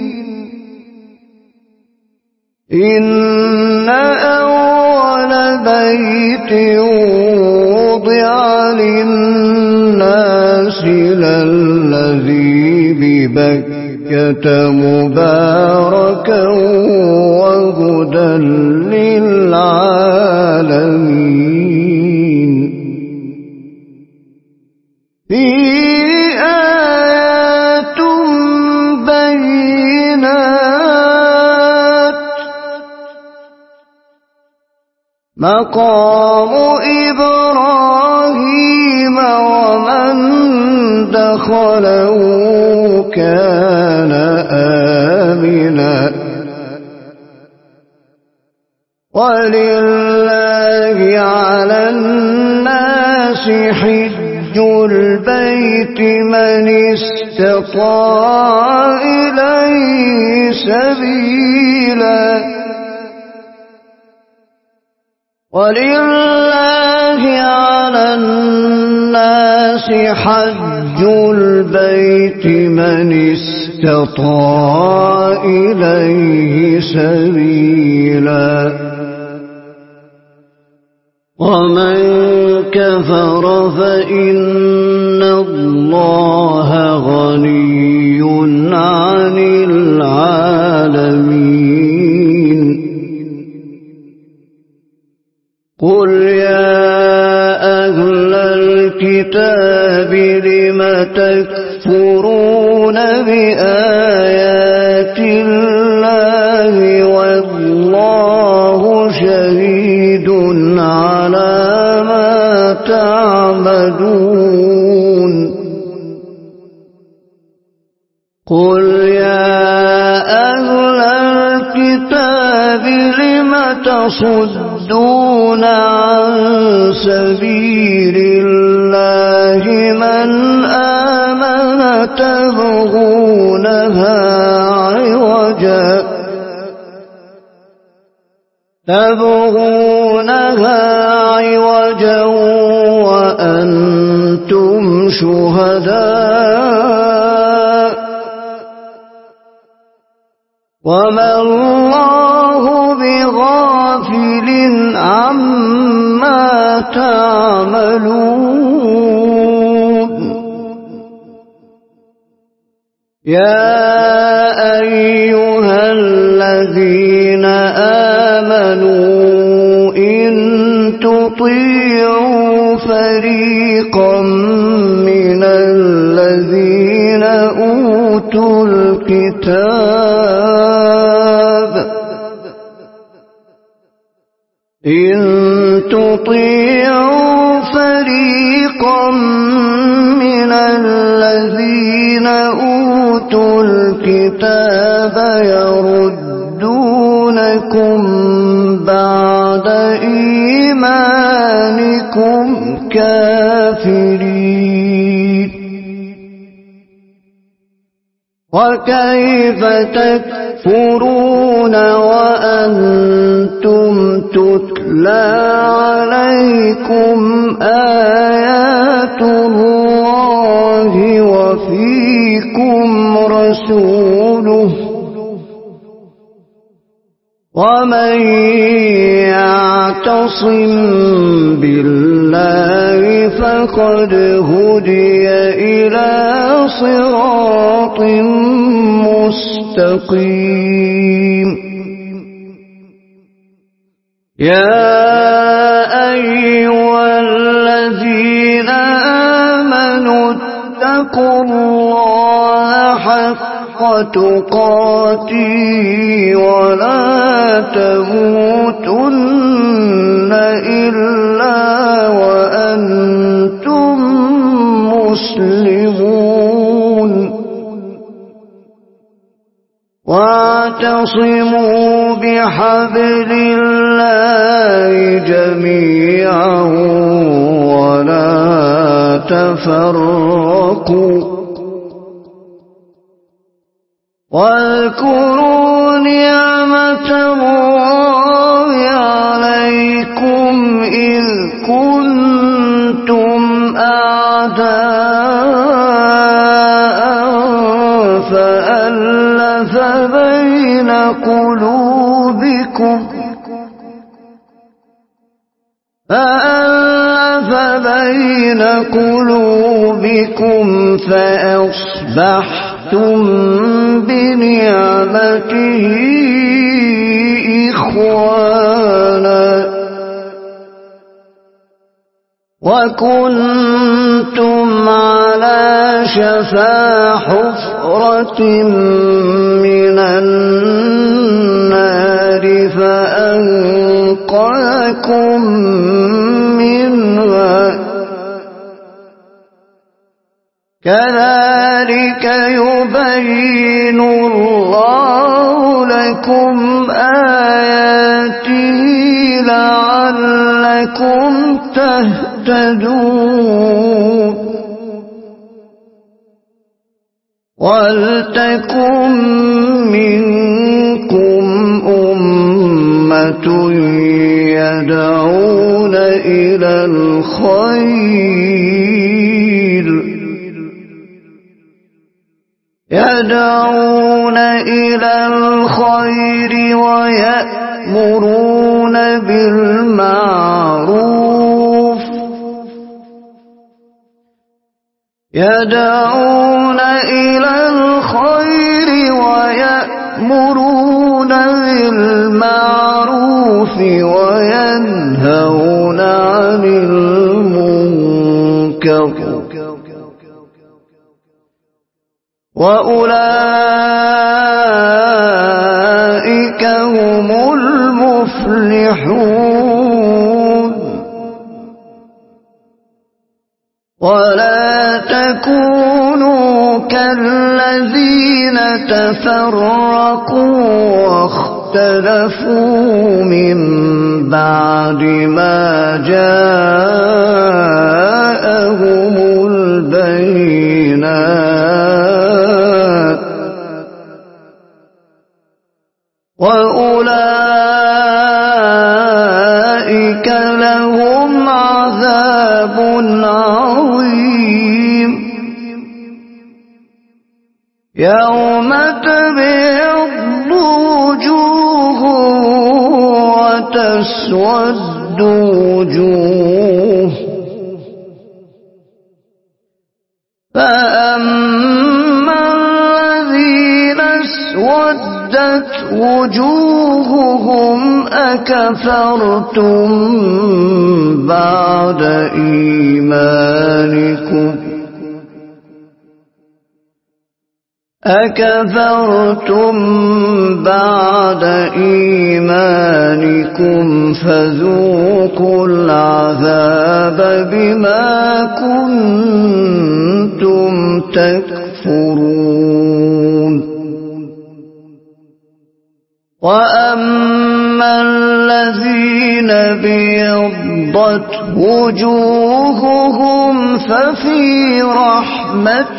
إن أول بيت وضع للناس للذي ببكة مباركا وهدى للعالمين فيه آيات بينات مقام إبراهيم ومن دخله كان آمنا ولله على الناس حج البيت من استطاع إليه سبيلا ولله على الناس حج البيت من استطاع إليه سبيلا ومن كفر فإن الله غني عن العالمين قل يا أهل الكتاب لم تكفرون بآيات الله والله شهيد على ما تعملون قل يا أهل الكتاب لم تصدون عن سبيل الله من آمن تبغونها عوجا تبغونها عوجا وأنتم شهداء وما الله بغافل عما تعملون يا أيها الذين آمنوا إن تطيعوا فريقا من الذين أوتوا الكتاب إن تطيعوا فريقا من الذين أوتوا الكتاب يردونكم بعد إيمانكم كافرين وكيف تكفرون وأنتم تتلى عليكم آيات الله وفيكم رسوله ومن يعتصم بالله فقد هدي إلى صراط مستقيم يا أيها الذين آمنوا اتقوا الله حق تقاته ولا تموتن إلا وأنتم مسلمون واعتصموا بحبل الله لله جميعا ولا تفرقوا واذكروا نعمة الله عليكم إذ كنتم أعداء فألف بين قلوبكم فألف بين قلوبكم فأصبحتم بنعمته إخوانا وكنتم على شفا حفرة من النار فأنقذكم منها كذلك يبين الله لكم آياته لعلكم تهتدون ولتكن منكم أمة يدعون إلى الخير يدعون إلى الخير ويأمرون بالمعروف يدعون إلى الخير ويأمرون بالمعروف وينهون عن المنكر وأولئك هم المفلحون ولا تكونوا كالذين تفرقوا واختلفوا من بعد ما جاءهم البينات وأولئك لهم عذاب عظيم يوم تبيض وجوه وتسود وجوه فأما الذين اسودت وجوههم أكفرتم بعد إيمانكم أكفرتم بعد إيمانكم فذوقوا العذاب بما كنتم تكفرون وأما الذين بيضت وجوههم ففي رحمة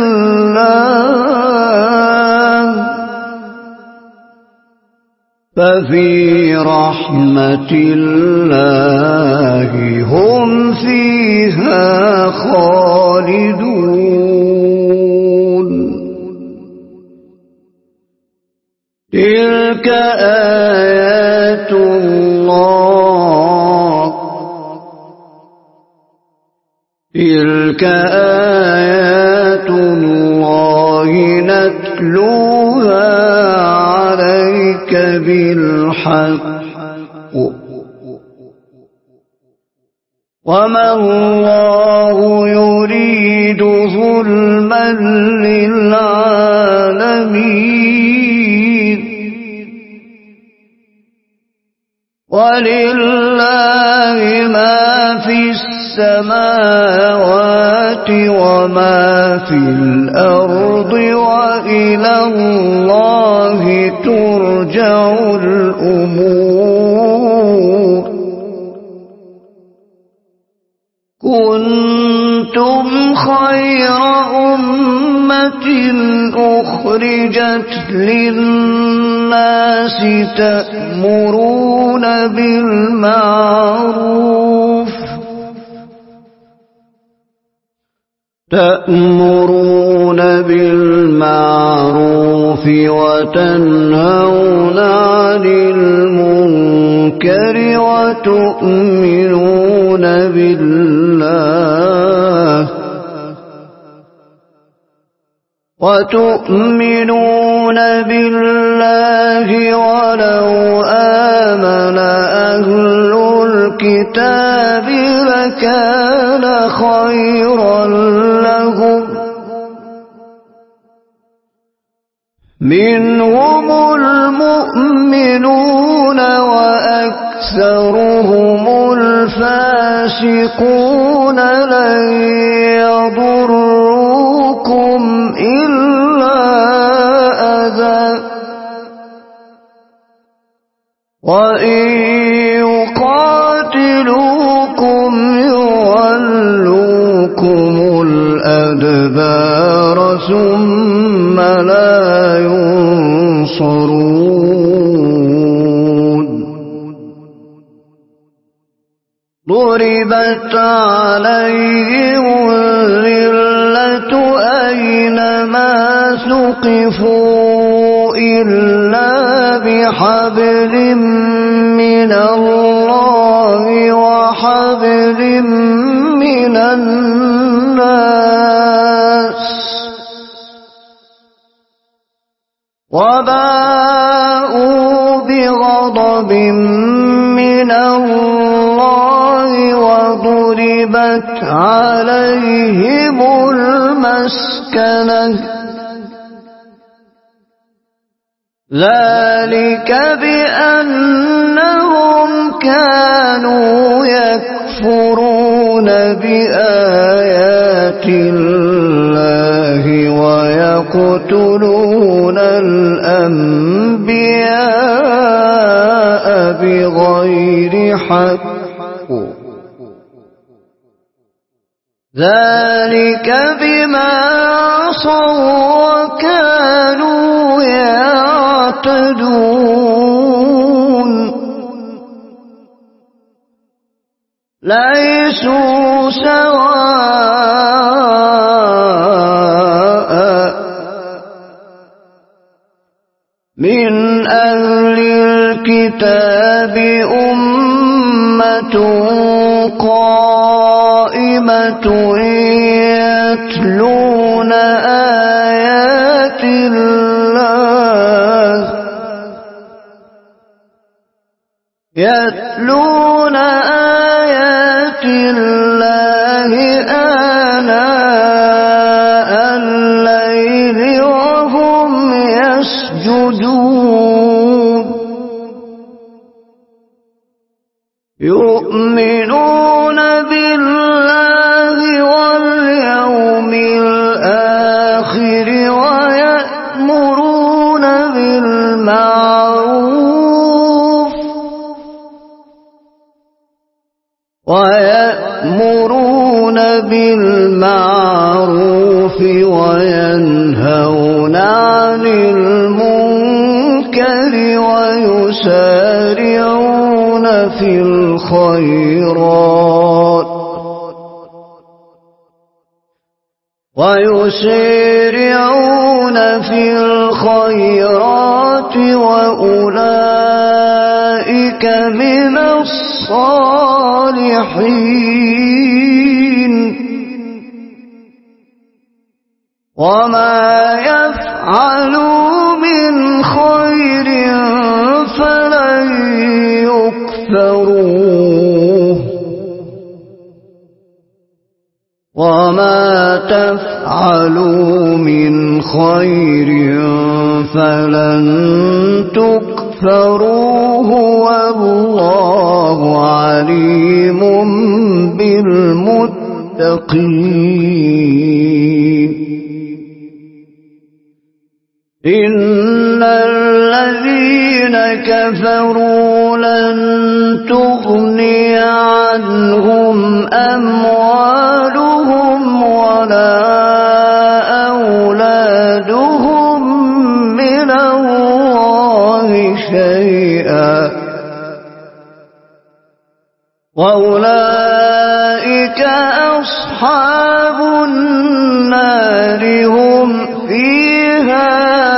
الله ففي رحمة الله هم فيها خالدون تلك آيات الله تلك آيات الله نتلوها عليك بالحق وما الله يريد ظلما للعالمين ولله ما في السماوات وما في الأرض وإلى الله ترجع الأمور خير أمة أخرجت للناس تأمرون بالمعروف تأمرون بالمعروف وتنهون عن المنكر وتؤمنون بالله وتؤمنون بالله ولو آمن أهل الكتاب لكان خيرا لهم منهم المؤمنون وأكثرهم الفاسقون لن يضروكم إلا أذى وإن يقاتلوكم يولوكم الأدبار ثم لا ينصرون ضربت عليهم الذلة أينما ثقفوا إلا بحبل من الله وحبل من الناس وباءوا بغضب من الله وضربت عليهم المسكنة ذلك بأنهم كانوا يكفرون بآيات الله ويقتلون الأنبياء بغير حق ذلك بما عصوا وكانوا يعتدون ليسوا سواء من أهل الكتاب أمة قائمة يتلون آيات الله يتلون آيات الله آناء الليل وهم يسجدون يؤمنون بالله واليوم الآخر ويأمرون بالمعروف ويأمرون بالمعروف وينهون عن المنكر ويسارعون في الخيرات ويسارعون في الخيرات وأولئك من الصالحين وما يفعلوا من خير فلن يكفروه وما تفعلوا من خير فلن تكفروه والله عليم بالمتقين إن الذين كفروا لن تغني عنهم أموالهم ولا أولادهم من الله شيئا وأولئك أصحاب النار هم فيها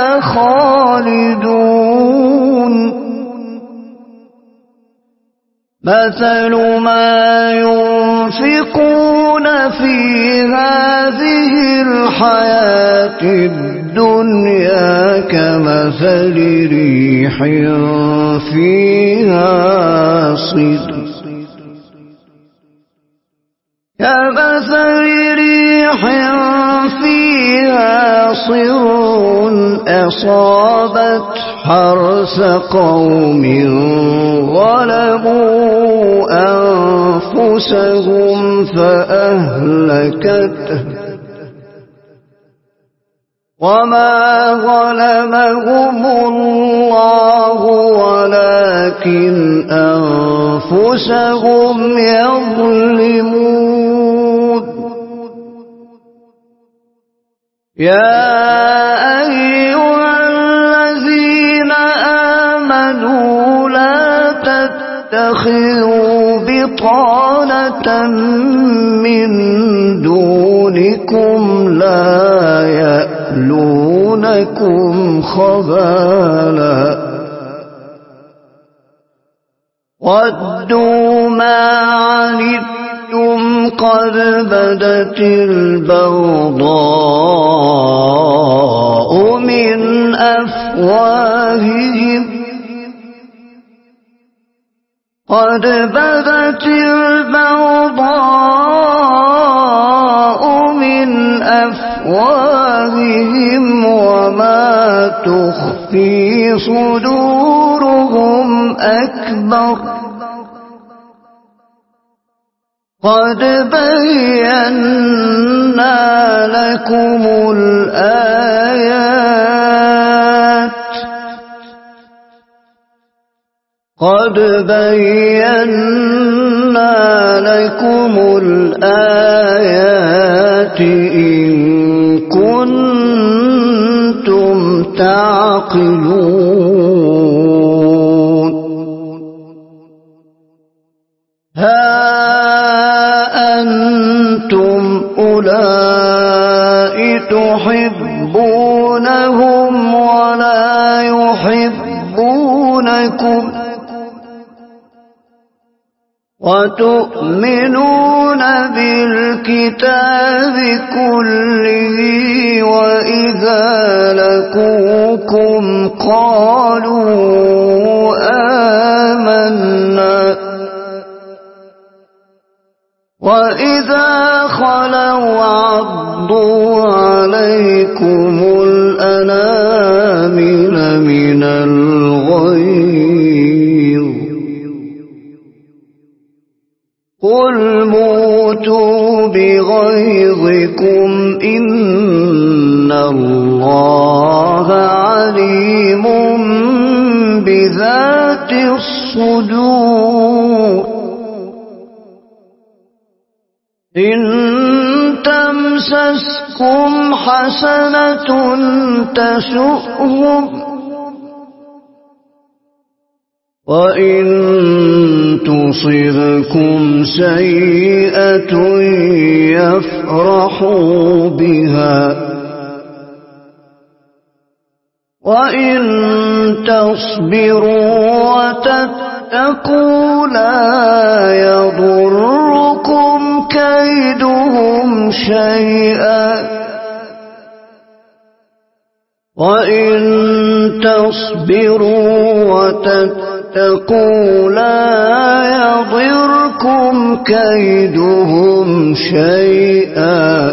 خالدون مثل ما ينفقون في هذه الحياة الدنيا كمثل ريح فيها صر كمثل ريح فيها صر أصابت حرث قوم ظلموا أنفسهم فأهلكته وما ظلمهم الله ولكن أنفسهم يظلمون يا أيها الذين آمنوا لا تتخذوا بطانة من دونكم لا يألونكم خبالا ودوا ما عنتم قد بدت البغضاء من أفواههم قد بدت البغضاء من أفواههم وما تخفي صدورهم أكبر قد بينا لكم الآيات قد بينا لكم الآيات إن كنتم تعقلون ها أنتم أولئك تحبونهم ولا يحبونكم وتؤمنون بالكتاب كله وإذا لقوكم قالوا آمنا وإذا خلوا عضوا عليكم الأنامل من الغيظ قل موتوا بغيظكم إن الله عليم بذات الصدور إن تمسسكم حسنة تسؤهم وإن تصبكم سيئة يفرحوا بها وإن تصبروا وتتقوا لا يضركم كيدهم شيئا وإن تصبروا وتتقوا لا يضركم كيدهم شيئا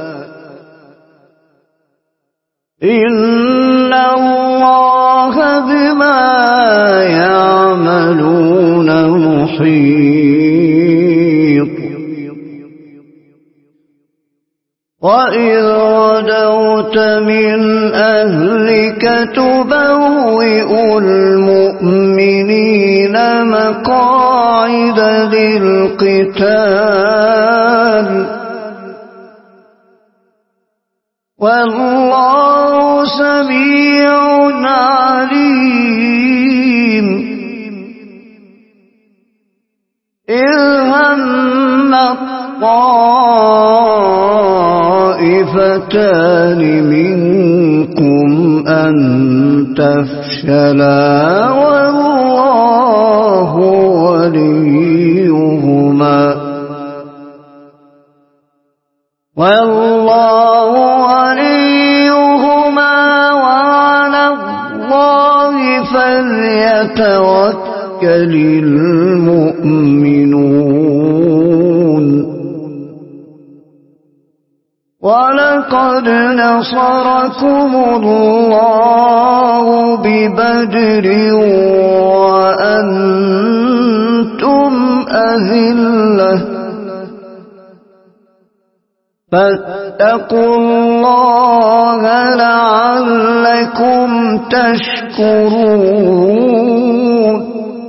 إن الله بما يعملون محيط وإذ غدوت من أهلك تبوئ المؤمنين مقاعد للقتال والله سميع عليم إذ هم الطائفتان منكم أن تفشلا والله وليهما والله وليهما وعلى الله فليتوكل المؤمنون ولقد نصركم الله ببدر وأنتم أذلة فاتقوا الله لعلكم تشكرون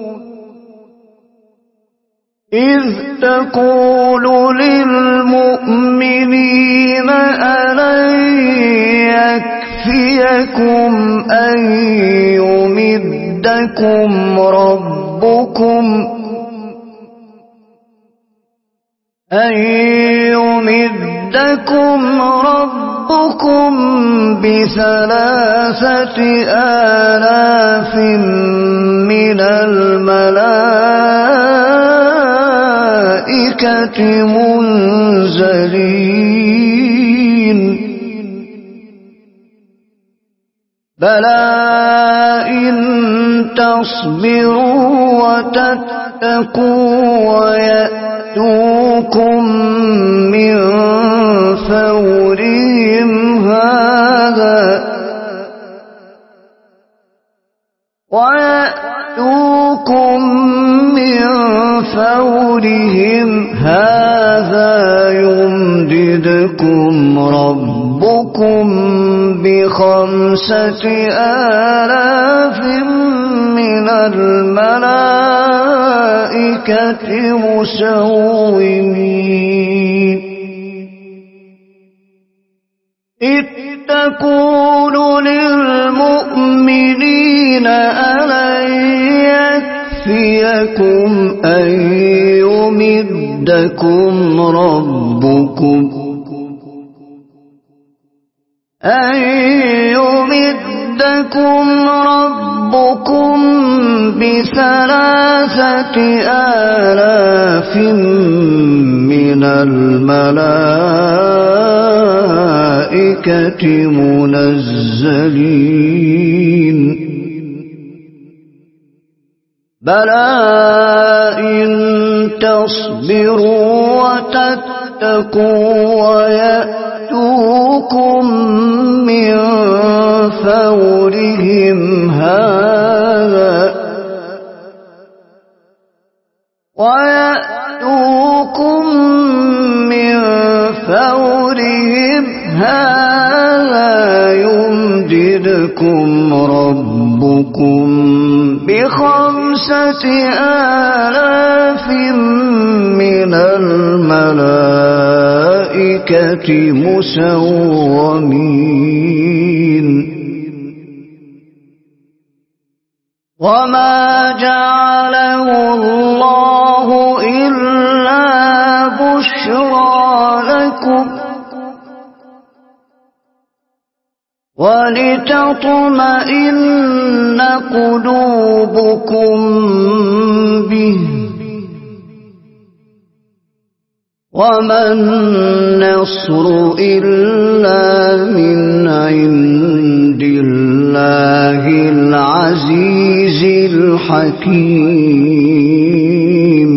إذ تقول للمؤمنين ألن يكفيكم أن يمدكم ربكم أن يمدكم ربكم بثلاثة آلاف من الملائكة منزلين بلى إن تصبروا وتتقوا ويأتوكم من فورهم هذا ويأتوكم من فورهم هذا يمددكم ربكم بخمسة آلاف من الملائكة مسومين إذ تقول للمؤمنين ألن يكفيكم أن يمدكم ربكم أن يمدكم ربكم بثلاثة آلاف من الملائكة منزلين بلى إن تصبروا وتتقوا ويأتوكم من فورهم هذا ويأتوكم من فورهم هذا يمددكم ربكم بخمسة آلاف من الملائكة مسومين وما جعله الله إلا بشرى لكم ولتطمئن قلوبكم به وما النصر إلا من عند الله العزيز الحكيم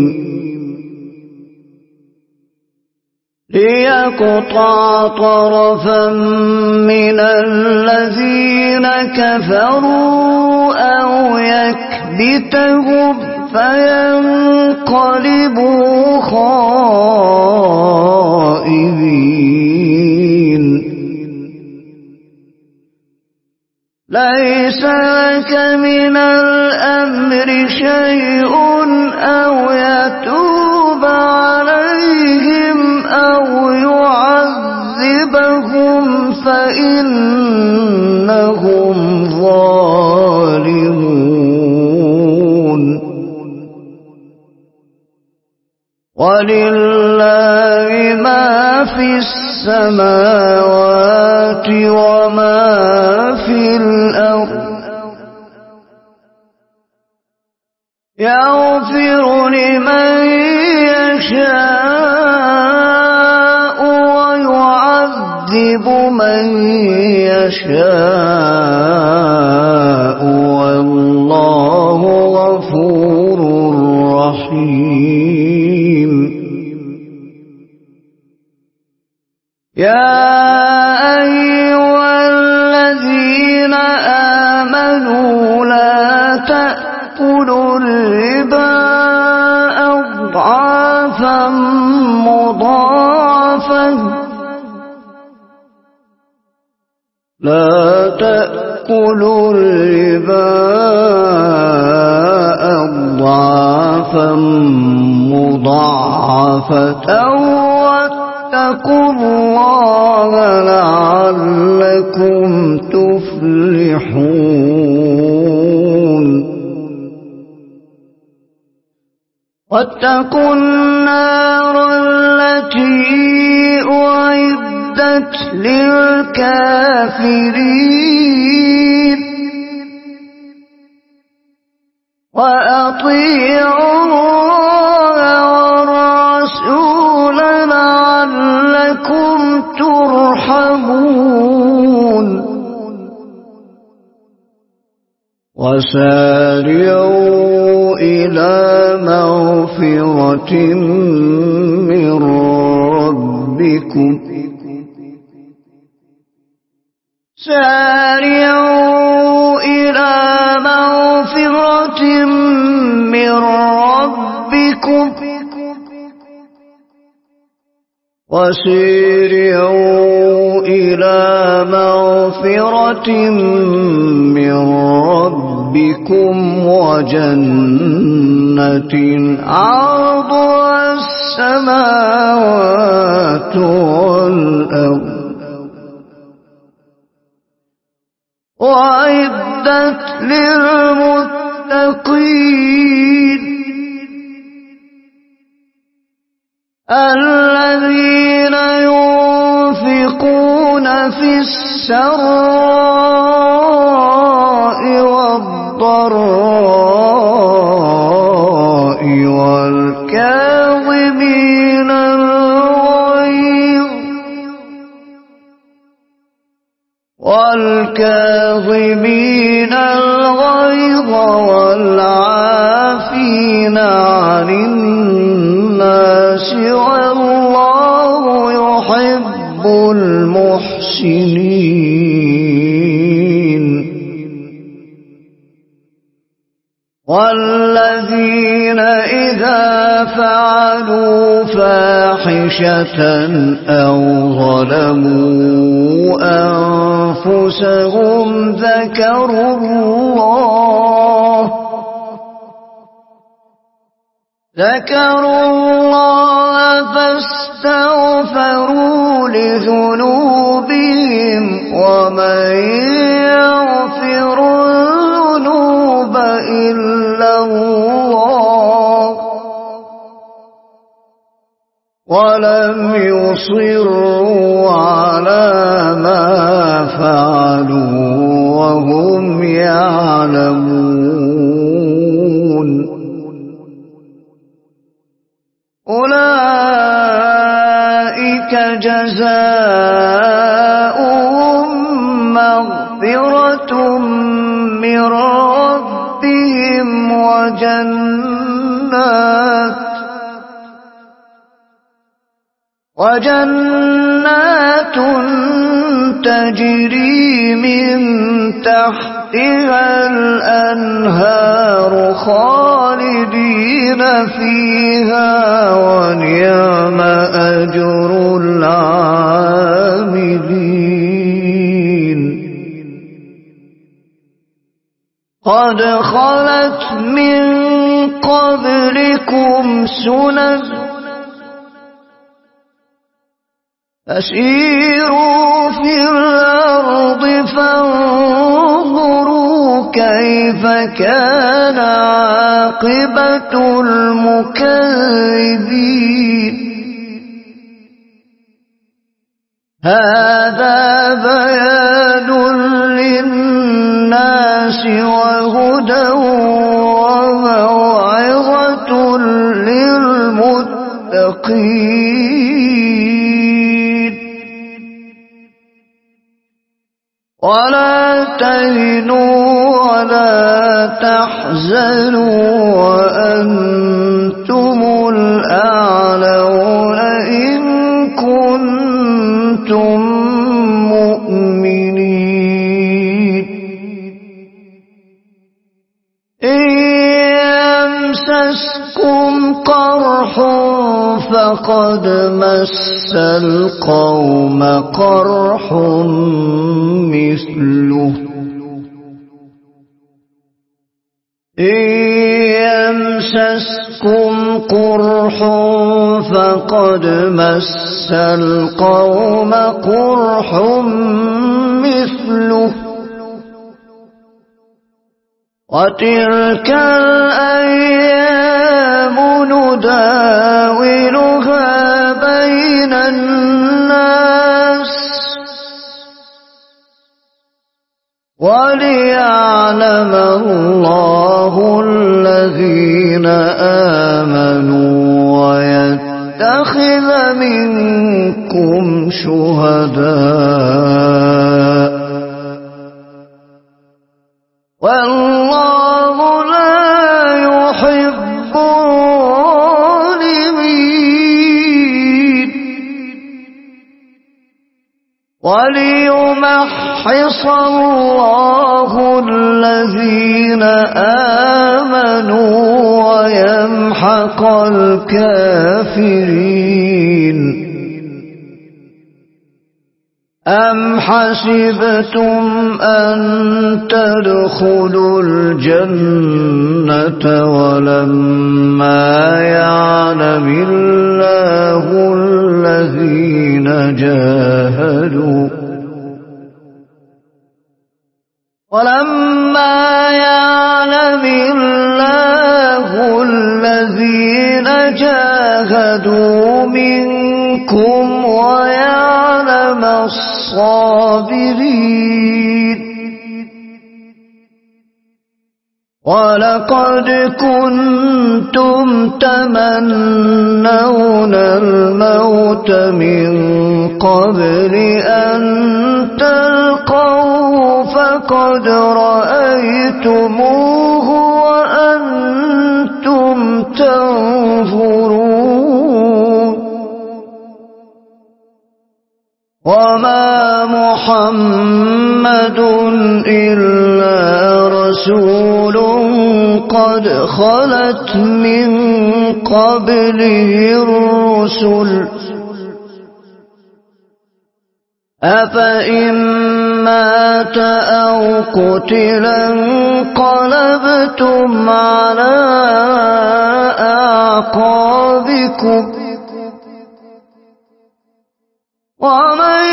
ليقطع طرفا من الذين كفروا أو يكبتهم فينقلبوا خائبين ليس لك من الأمر شيء أو يتوب عليهم أو يعذبهم فإنهم ظالمون ولله ما في السماوات وما في الأرض يغفر لمن يشاء ويعذب من يشاء والله غفور رحيم يا أيها الذين آمنوا لا تأكلوا الربا أضعافا مضاعفة لا تأكلوا الربا أضعافا مضاعفة واتقوا الله لعلكم تفلحون واتقوا النار التي أعدت للكافرين وأطيعوا الله والرسول لعلكم ترحمون وسارعوا إلى مغفرة من ربكم سارعوا إلى مغفرة من ربكم وسارعوا إلى مغفرة من ربكم وجنة عرضها السماوات والأرض وأعدت للمتقين الذين ينفقون في السراء والضراء والكاظمين الغيظ والكاظمين الغيظ والعافين عن الناس والله يحب المحسنين والذين إذا فعلوا فاحشة أو ظلموا أنفسهم ذكروا الله ذكروا الله فاستغفروا لذنوبهم ومن يغفر الذنوب إلا الله ولم يصروا على ما فعلوا وهم يعلمون أولئك جزاؤهم مغفرة من ربهم وجنات وجنات تجري من تحتها الأنهار خالدين فيها ونعم أجر العاملين قد خلت من قبلكم سنن فسيروا في الأرض كان عاقبة المكذبين هذا بيان للناس وهدى وموعظة للمتقين ولا تهنوا ولا تحزنوا وأنتم الأعلون إن كنتم مؤمنين إن يمسسكم قرح فقد مس القوم قرح مثله إن يمسسكم قرح فقد مس القوم قرح مثله وتلك الأيام نداولها بين الناس وليعلم الله الذين آمنوا ويتخذ منكم شهداء والله لا يحب الظالمين وليمحص الله الذين آمنوا ويمحق الكافرين أم حسبتم أن تدخلوا الجنة ولما يعلم الله الذين جاهدوا ولما يعلم الله الذين جاهدوا منكم ويعلم الصابرين ولقد كنتم تمنون الموت من قبل أن تلقوه فقد رأيتموه وأنتم تنظرون وما محمد إلا رسول قد خلت من قبله الرسل أفإن مات أو قتلا انقلبتم على أعقابكم ومن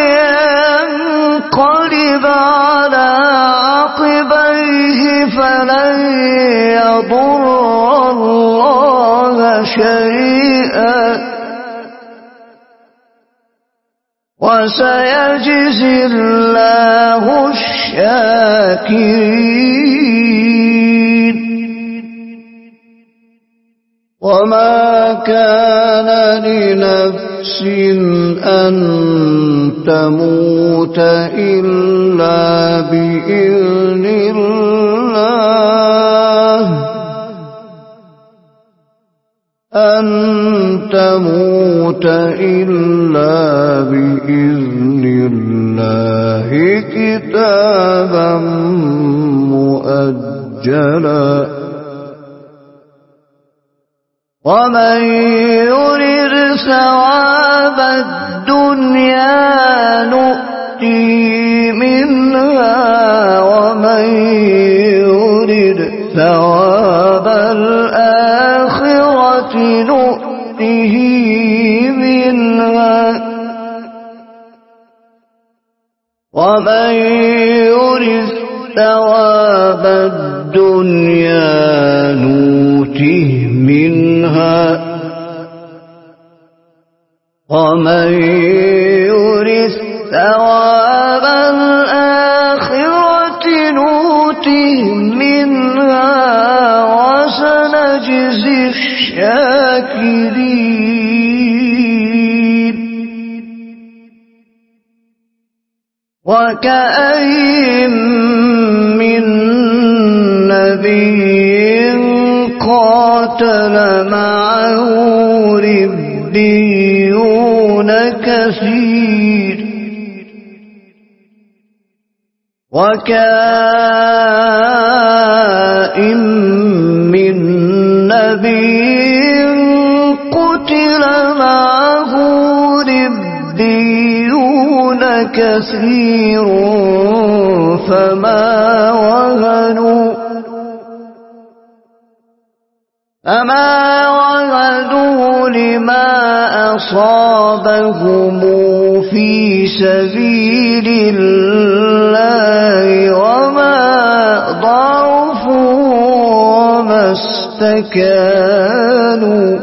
ينقلب على عقبيه فلن يضر الله شيئا وسيجزي الله الشاكرين وما كان لنفس أن تموت إلا بإذن الله أن تموت إلا بإذن الله كتابا مؤجلا ومن يرد ثواب الدنيا نؤتي منها ومن يرد ثواب الآخرة نؤته منها ومن يرد ثواب الدنيا الدنيا نؤته منها ومن يرث ثواب الآخرة نؤته منها وسنجزي الشاكرين. وكأين من نبي قاتل معه ربيون كثير وكأين من نبي قتل معه ربيون كثير فما وهنوا فما وهنوا لما أصابهم في سبيل الله وما ضعفوا وما استكانوا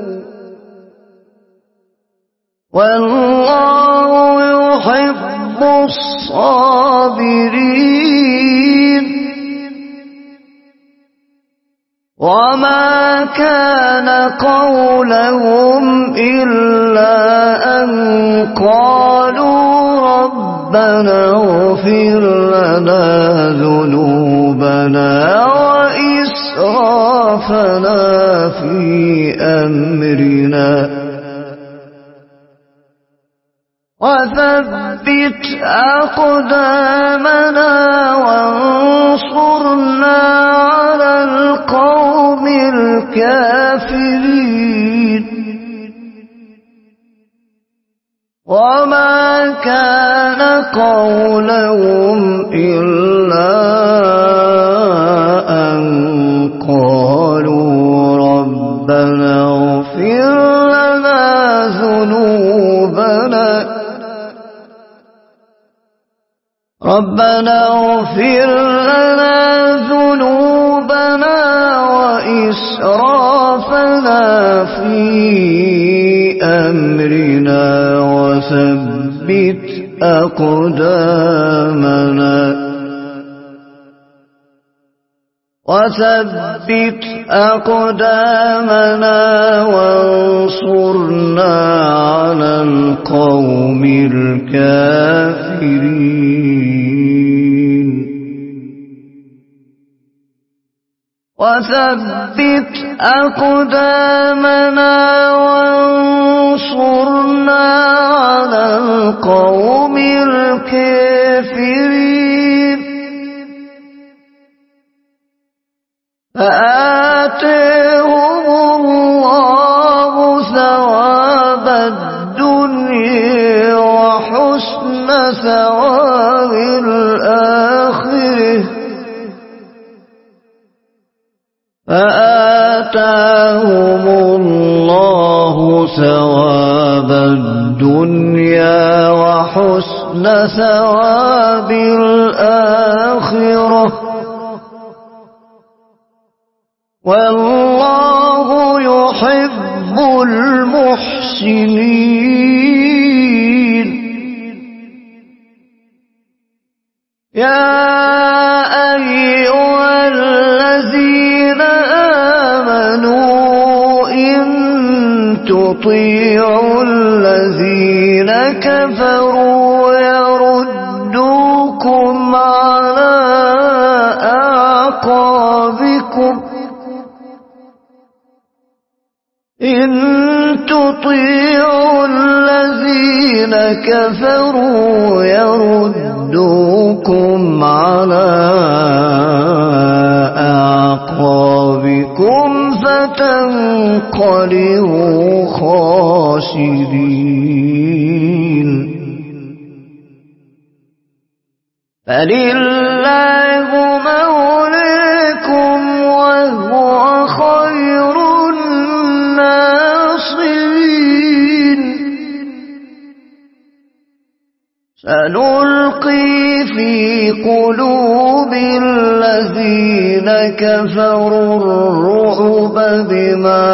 والله يحب الصابرين. وما كان قولهم إلا أن قالوا ربنا اغفر لنا ذنوبنا وإسرافنا في أمرنا وثبت أقدامنا وانصرنا على القوم الكافرين. وما كان قولهم إلا أن قالوا ربنا اغفر لنا ذنوبنا ربنا اغفر لنا ذنوبنا وإسرافنا في أمرنا وثبت أقدامنا وثبت أقدامنا وانصرنا على القوم الكافرين. وثبت أقدامنا وانصرنا على القوم الكافرين. فآتاهم الله ثواب الدنيا وحسن ثواب الآخرة فآتاهم الله ثواب الدنيا وحسن ثواب الآخرة والله يحب المحسنين. يا أيها الذين آمنوا إن تطيعوا الذين كفروا يردوكم على أعقابكم إن تطيعوا الذين كفروا يردوكم على أعقابكم فتنقلبوا خاسرين. فلله مولاكم وهو خير الناصرين. سنلقي في قلوب الذين كفروا الرعب بما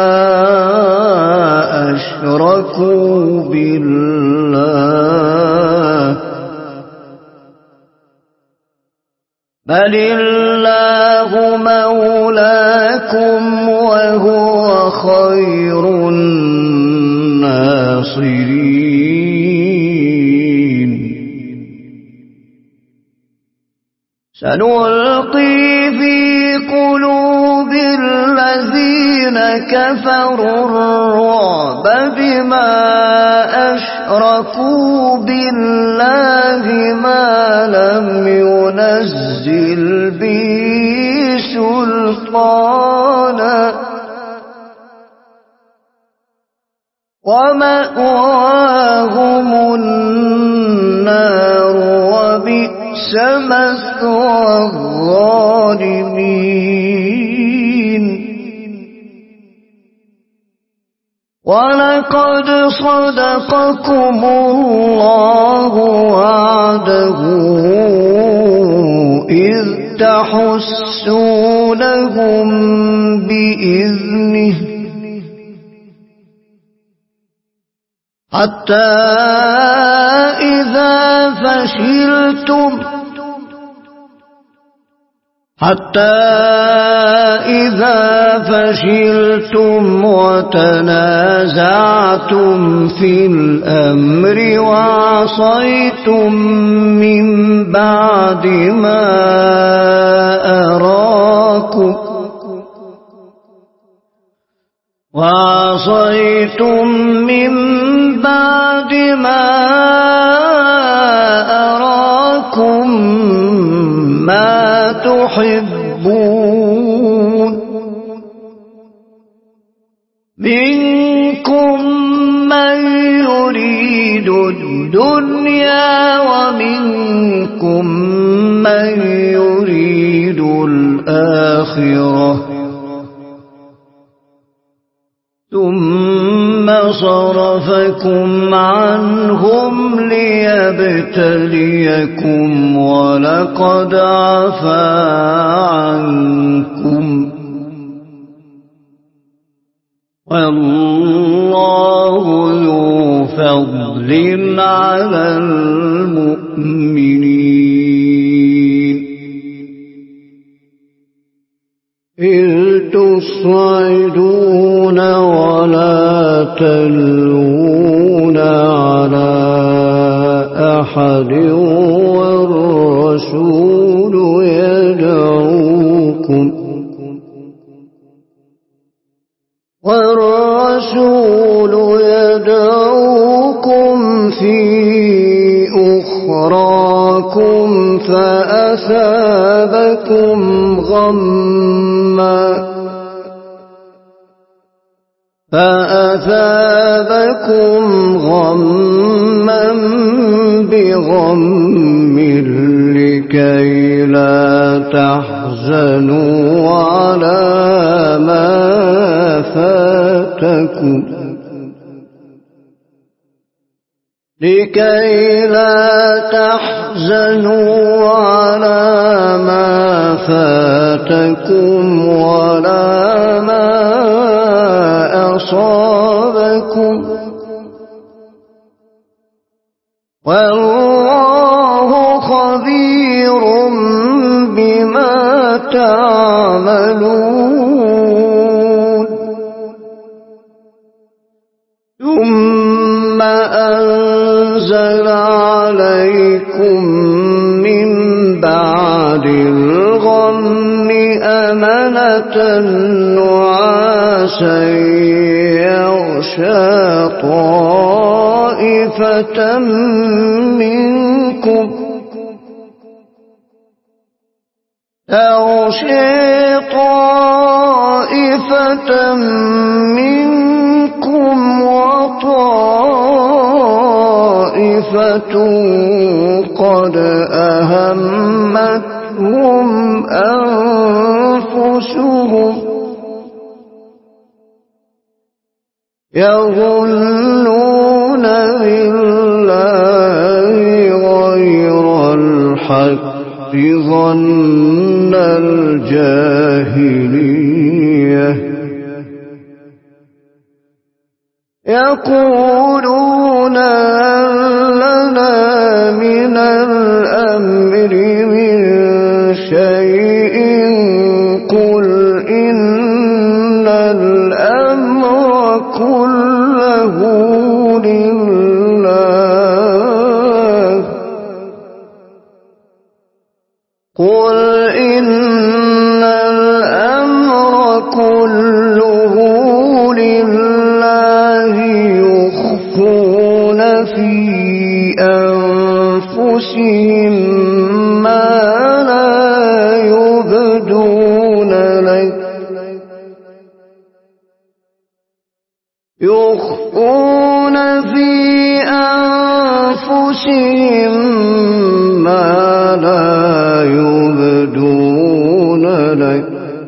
أشركوا بالله بل الله مولاكم وهو خير الناصرين سنلقي في قلوب الذين كفروا الرعب بما أشركوا بالله ما لم ينزل به سلطانا ومأواهم النار وبئس مثوى الظالمين ولقد صدقكم الله وعده إذ تحسونهم بإذنه حتى إذا فشلتم حتى إذا فشلتم وتنازعتم في الأمر وعصيتم من بعد ما أراكم وعصيتم من بعد ما أراكم ما تحبون منكم من يريد الدنيا ومنكم من يريد الآخرة ثم صرفكم عنهم ليبتليكم ولقد عفا عنكم والله ذو فضل على المؤمنين إذ تصعدون ولا تلوون على أحد والرسول يدعوكم والرسول يدعوكم في أخراكم فأثابكم غمّا فأثابكم غمّا بغم لكي لا تحزنوا على ما فاتكم لكي لا تحزنوا على ما فاتكم ولا ما أصابكم والله خبير بما تعملون ثم أنزل عليكم من بعد الغم أمنة نعاسا يغشى طائفة منكم يغشى طائفة منكم وطائفة قد أهمتهم أنفسهم يظنون بالله الحق ظن الجاهلية يقولون لنا من الأمر من شيء قل إن الأمر كله لله قل إن الأمر كله لله يخفون في أنفسهم ما لا يبدون لك يخفون في أنفسهم ما لا يبدون لك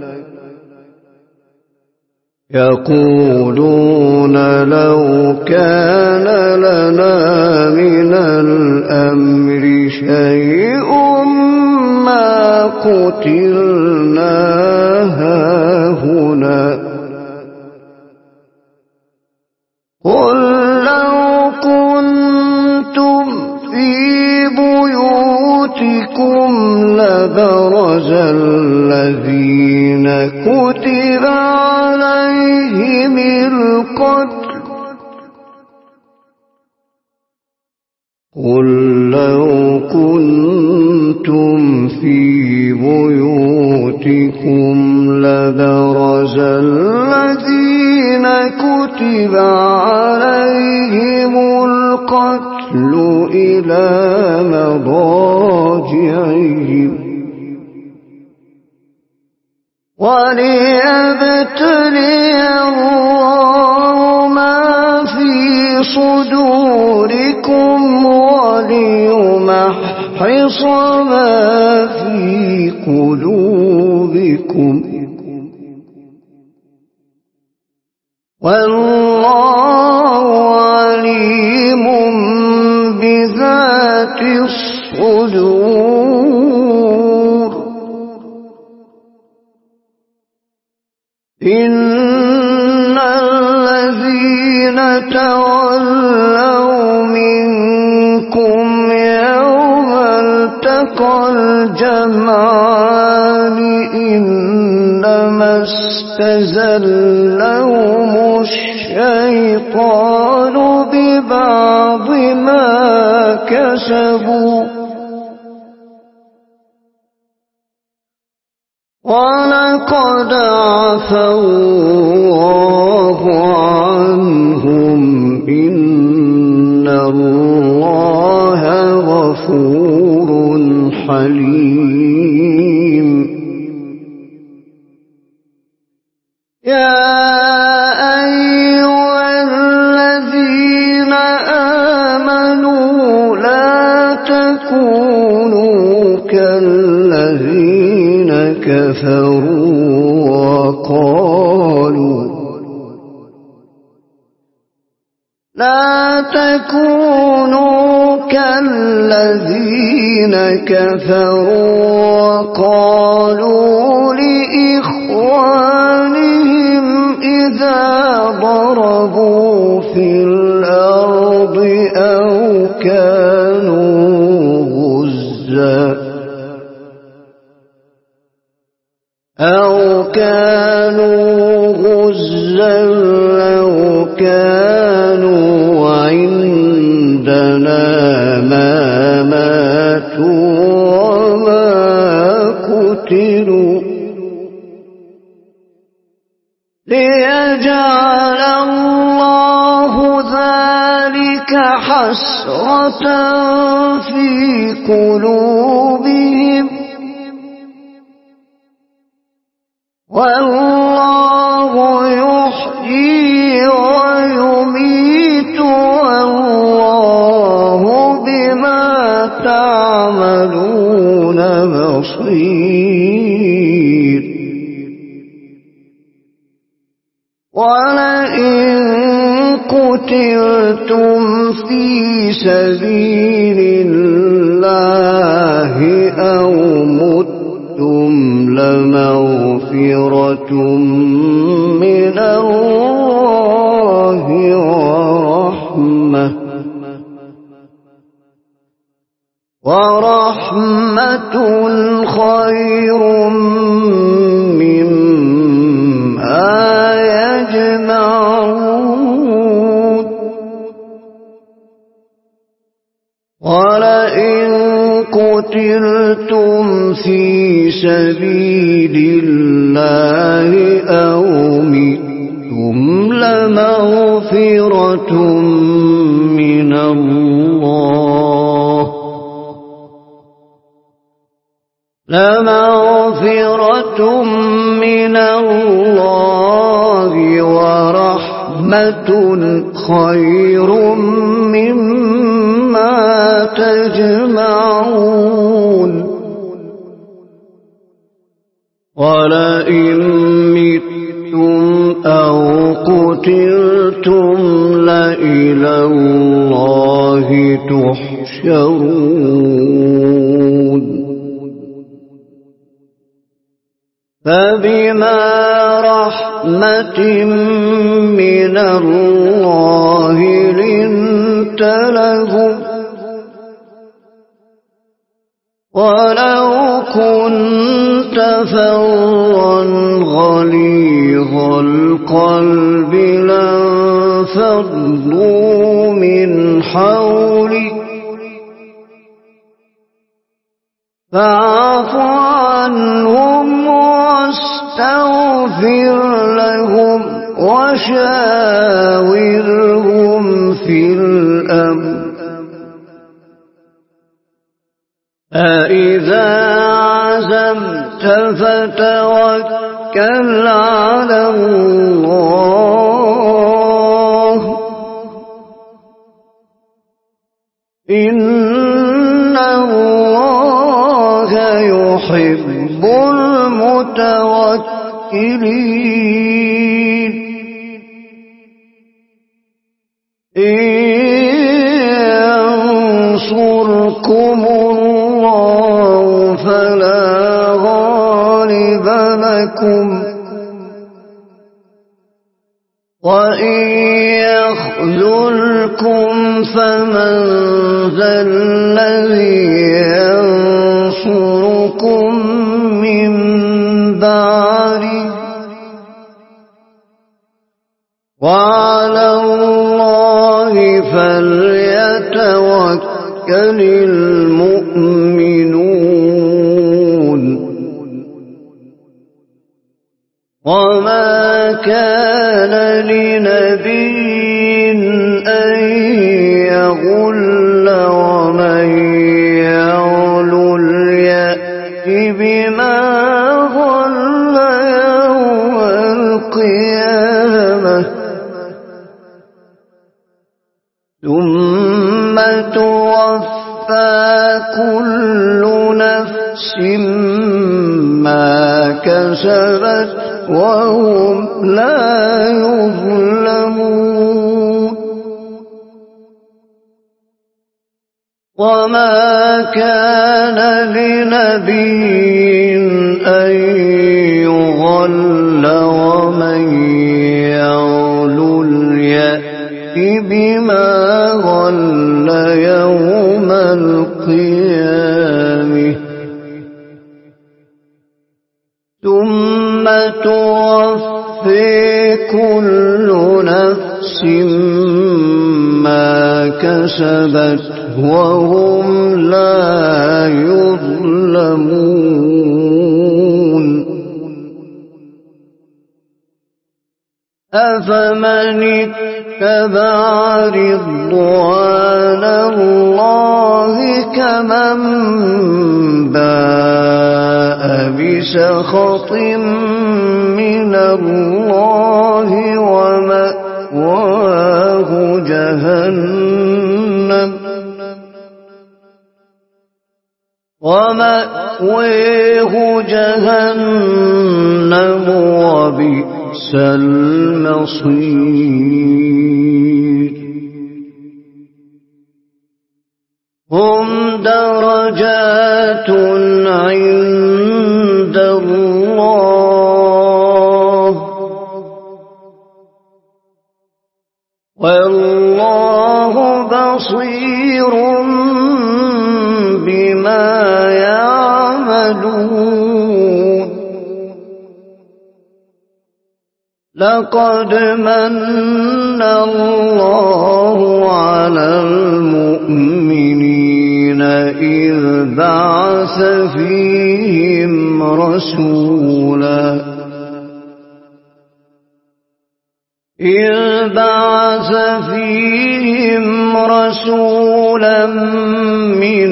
يقولون لو كان لنا من الأمر شيء ما قتلنا هاهنا قل لو كنتم في بيوتكم لبرز الذين كتب عليهم القتل قل لو كنتم في بيوتكم لبرز الذين كتب عليهم القتل إلى مضاجعهم وليبتلي الله ما في صدوركم وليمحص ما في قلوبكم والله عليم بذات الصدور إن الذين تولوا منكم يوم التقى الجمعان إنما استزلهم الشيطان ببعض ما كسبوا ولقد عفا الله عنهم إن الله غفور حليم يا أيها الذين آمنوا لا تكونوا كالذين كفروا وقالوا لا تكونوا كالذين كفروا وقالوا لإخوانهم إذا ضربوا في الأرض أو كانوا غزا أو كانوا غزا لو كانوا عندنا ما ماتوا وما قتلوا ليجعل الله ذلك حسرة في قلوبهم والله يحيي ويميت والله بما تعملون بصير ولئن قتلتم في سبيل الله الله أو متم لمغفرة من الله ورحمة ورحمة خير مما يجمعون ولئن قتلتم في سبيل الله أو متم لمغفرة من الله لمغفرة من الله ورحمة خير مما تجمعون ولئن متم أو قتلتم لإلى الله تحشرون فبما رحمة من الله لنت لهم ولو كنت فظا غليظ القلب لانفضوا من حولك فاعف عنهم واستغفر لهم وشاورهم في الأمر فإذا عزمت فتوكل على الله إن الله يحب المتوكلين إن ينصركم الله فلا غالب لكم وإن يخذلكم فمن ذا الذي ينصركم من بعده وعلى الله فليتوكل المؤمنون وما كان لنبي أن يغل ومن يغل يأت بما غل يوم القيامة ثم توفى كل نفس ما كسبت وهم لا يظلمون وما كان لنبي أن يغل ومن يغل يأت بما غل يوم القيامة ثم توفي كل نفس ما كسبت وهم لا يظلمون أفمن اتبع رضوان الله كمن باء بسخط من الله ومأواه جهنم ومأواه جهنم وبئس المصير هم درجات عند الله والله بصير بما يعملون لقد من الله على المؤمنين إذ بعث فيهم رسولا إذ بعث فيهم رسولا من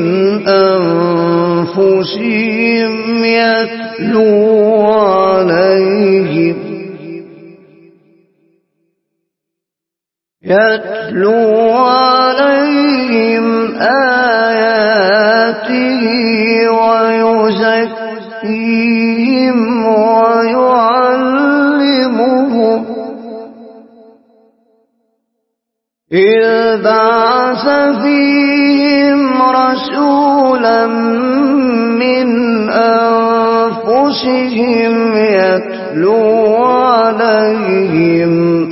أنفسهم يتلو عليهم يتلو عليهم آياته ويزكيهم ويعلمهم إذ بعث فيهم رسولا من أنفسهم يتلو عليهم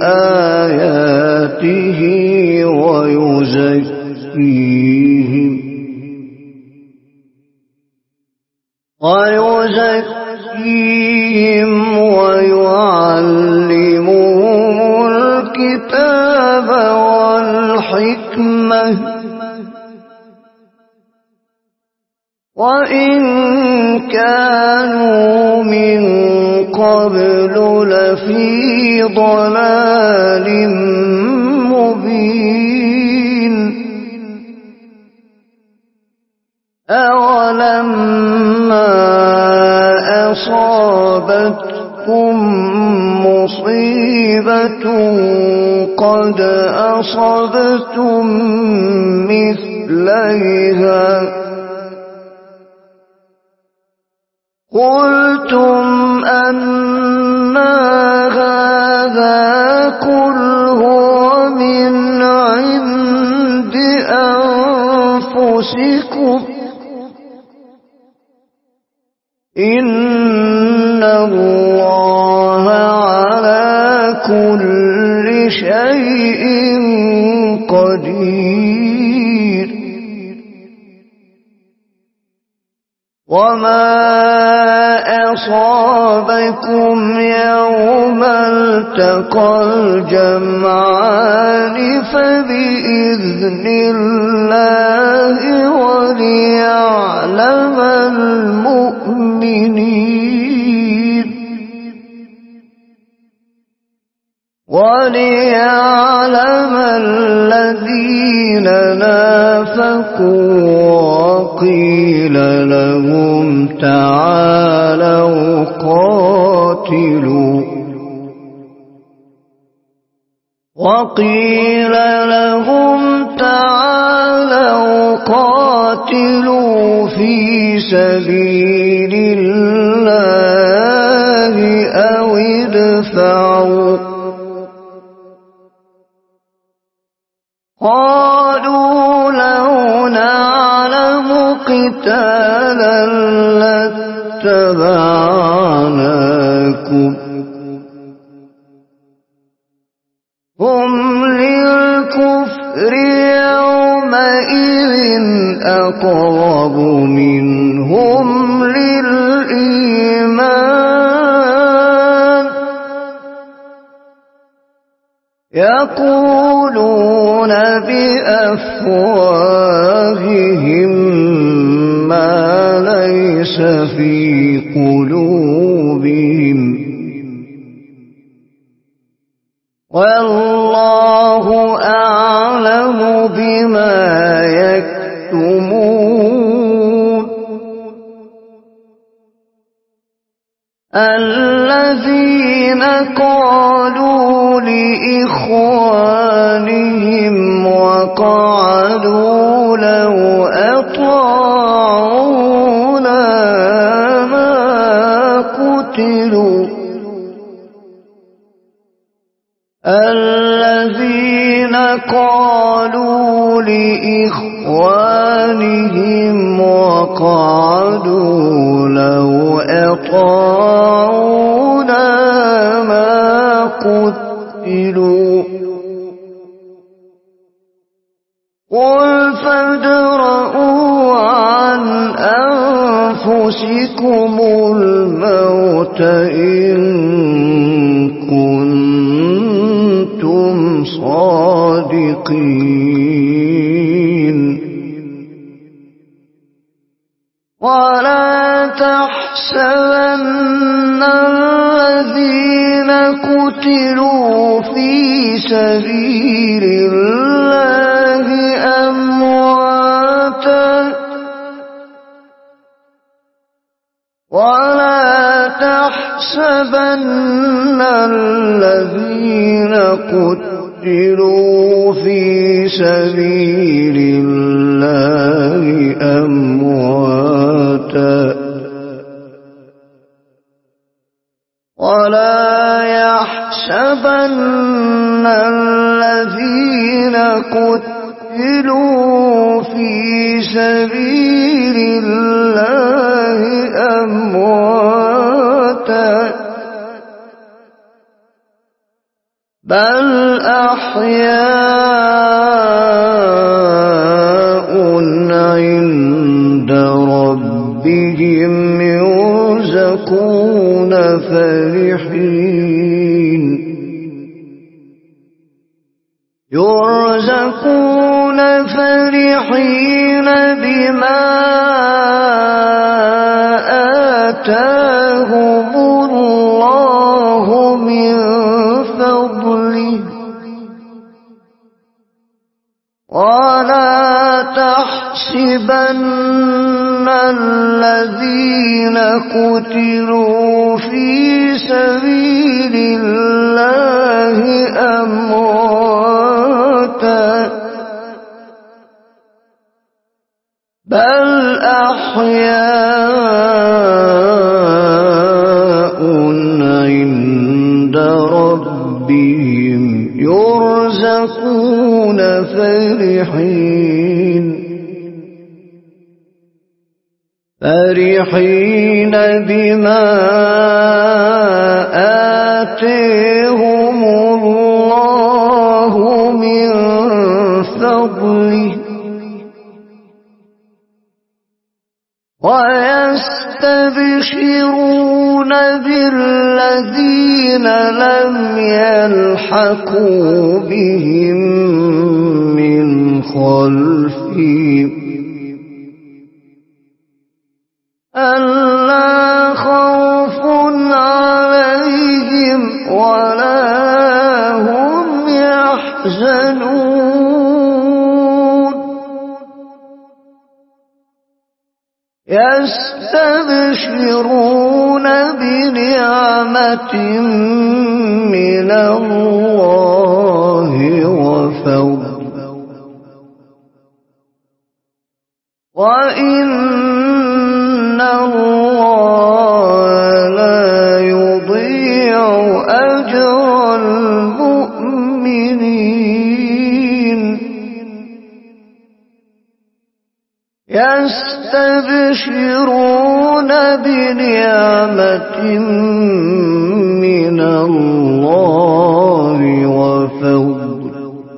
آياته ويزكيهم ويزكيهم ويعلمهم الكتاب والحكمة وإن كانوا من قبل لفي ضلال مبين أولما أصابتكم مصيبة قد أصبتم مثليها قلتم أنى هذا قل هو من عند أنفسكم إن الله على كل شيء قدير وما أصابكم يوم التقى الجمعان فبإذن الله وليعلم المؤمنين وليعلم الذين نافقوا وقيل لهم تعالوا قاتلوا وقيل لهم تعالوا قاتلوا في سبيل الله أو ادفعوا قالوا لو نعلم قتالا لاتبعناكم هم للكفر يومئذ أقرب منهم للإيمان يقولون بأفواههم ما ليس في قلوبهم والله أعلم بما يكتمون الذين قالوا لإخوانهم وقعدوا لو أطاعونا ما قتلوا الذين قالوا لإخوانهم وقعدوا وقعدوا لو أطاعونا ما قتلوا قل فادرءوا عن أنفسكم الموت إن كنتم صادقين ولا تحسبن الذين قتلوا في سبيل الله أمواتا ولا تحسبن الذين قتلوا في سبيل الله أمواتا ولا يحسبن الذين قتلوا في سبيل الله أمواتا بل أحياء عند ربهم يرزقون فرحين يرزقون فرحين بما آتاهم الله من فضله ولا تحسبن الذين قتلوا في سبيل الله أمواتا بل أحياء عند ربهم يرزقون فرحين فرحين بما آتاهم الله من فضله ويستبشرون بالذين لم يلحقوا بهم من خلفهم ألا خوف عليهم ولا هم يحزنون يستبشرون بنعمة من الله وفضل وإن الله لا يضيع أجر المؤمنين يستبشرون بنعمة من الله وفضل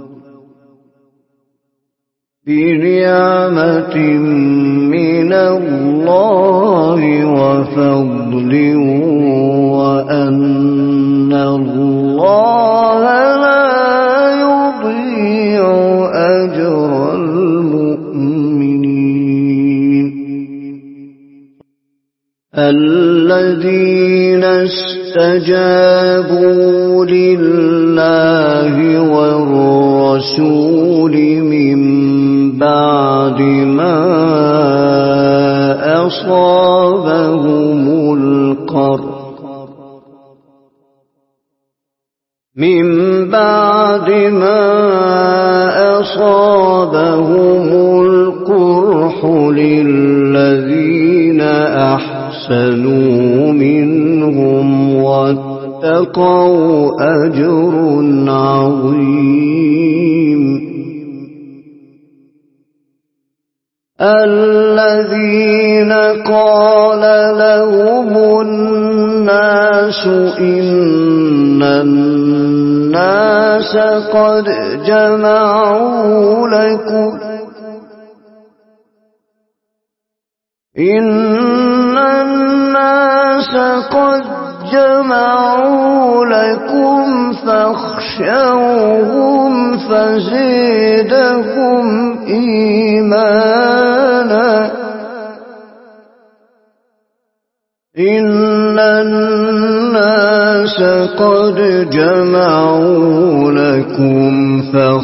بنعمة من الله وفضل وأن الله لا يضيع أجر المؤمنين الذين استجابوا لله والرسول من بعد ما أصابهم القرح من بعد ما أصابهم القرح للذين أحسنوا منهم واتقوا أجر عظيم الذين قال لهم الناس إن الناس قد جمعوا لكم إن الناس قد جمعوا لكم فاخشوهم فزيدهم إيمانا إن الناس قد جمعوا لكم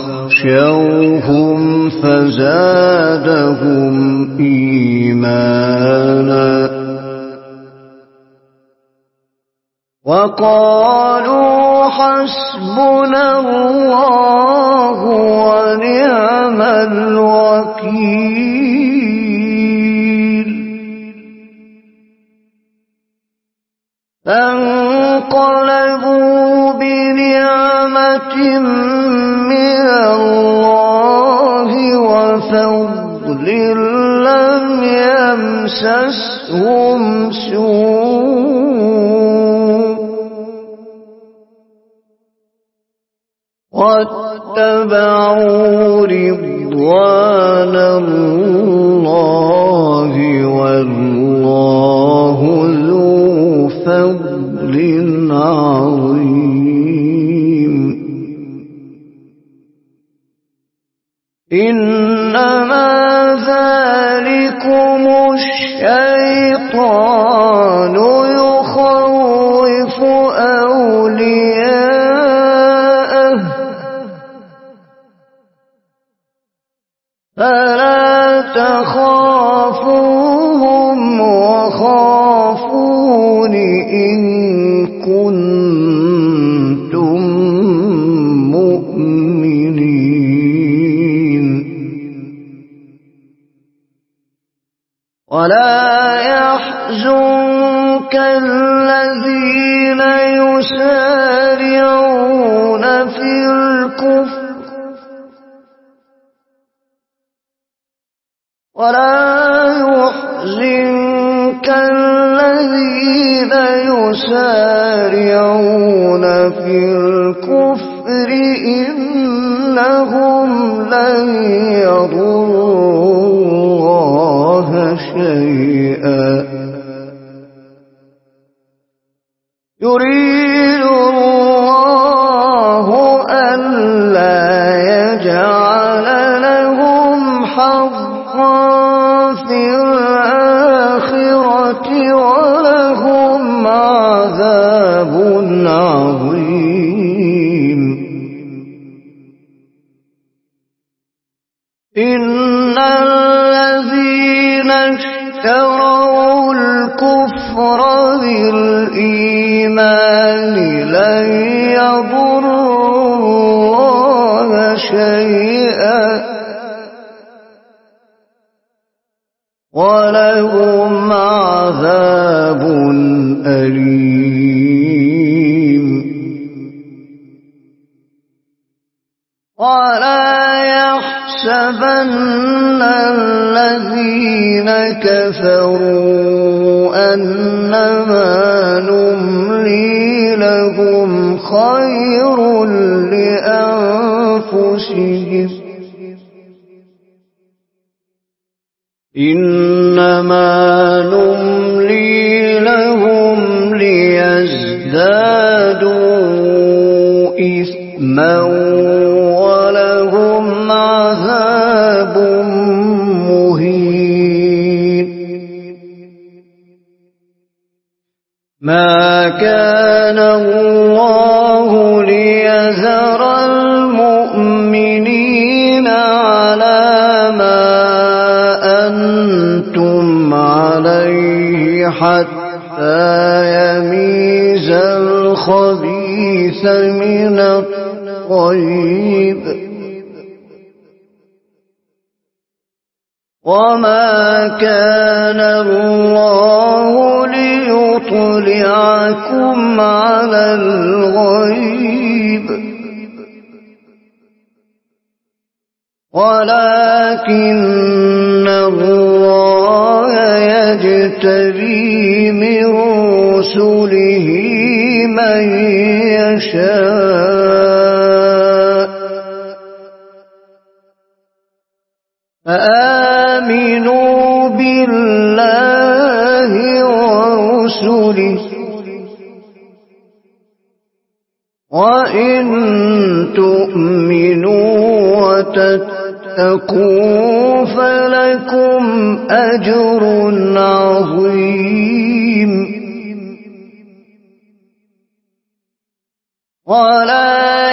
فاخشوهم فزادهم إيمانا وقالوا حسبنا الله ونعم الوكيل فانقلبوا بنعمة من الله وفضل لم يمسسهم سوء واتبعوا رضوان الله والله ذو فضل عظيم إنما ذلكم الشيطان يخوف أولياءه فلا تخافوهم وخافون إن كنتم مؤمنين ولا يحزنك الذين يسارعون في الكفر ولا يحزنك الذين يسارعون في الكفر إنهم لن يضروا الله شيئا يريد الله ألا يجعل لهم حظا في الآخرة ولهم عذاب عظيم إن الذين اشتروا الكفر بالإيمان لن يضروا الله شيئا ولهم عذاب أليم ولا يحسبن الذين كفروا أنما نملي لهم خير لأنفسهم إنما نملي لهم ليزدادوا إثما ولهم عذاب مهين ما كان الله ليذر المؤمنين على ما أنتم عليه حتى يميز الخبيث من الطيب وما كان الله ليطلعكم على الغيب ولكن الله يجتبي من رسله من يشاء فآمنوا بالله ورسله وإن تؤمنوا وتتقوا فلكم أجر عظيم ولا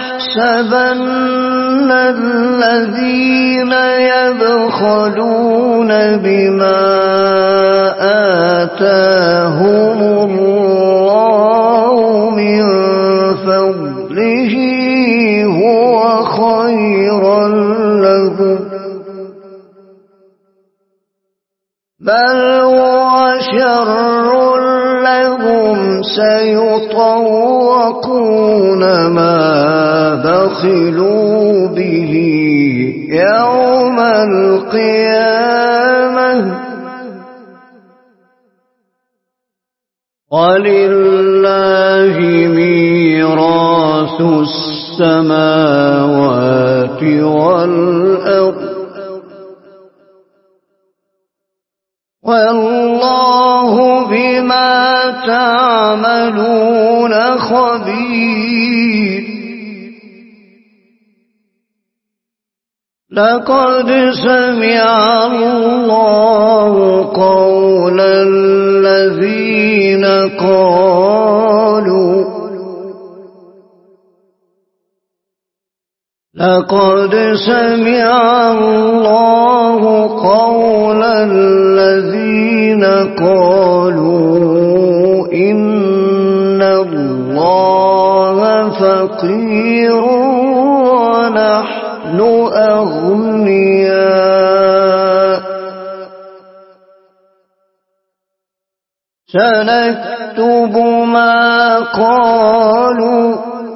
يحسبن الذين يبخلون بما آتاهم الله من فضله هو خيرا لهم بل هو شر لهم سيطوقون ما بخلوا به يوم القيامة ولله ميراث السماوات والأرض والله بما تعملون خبير لقد سمع الله قول الذين قالوا لقد سمع الله قول الذين قالوا إن الله فقير ونحن أغنياء سنكتب ما قالوا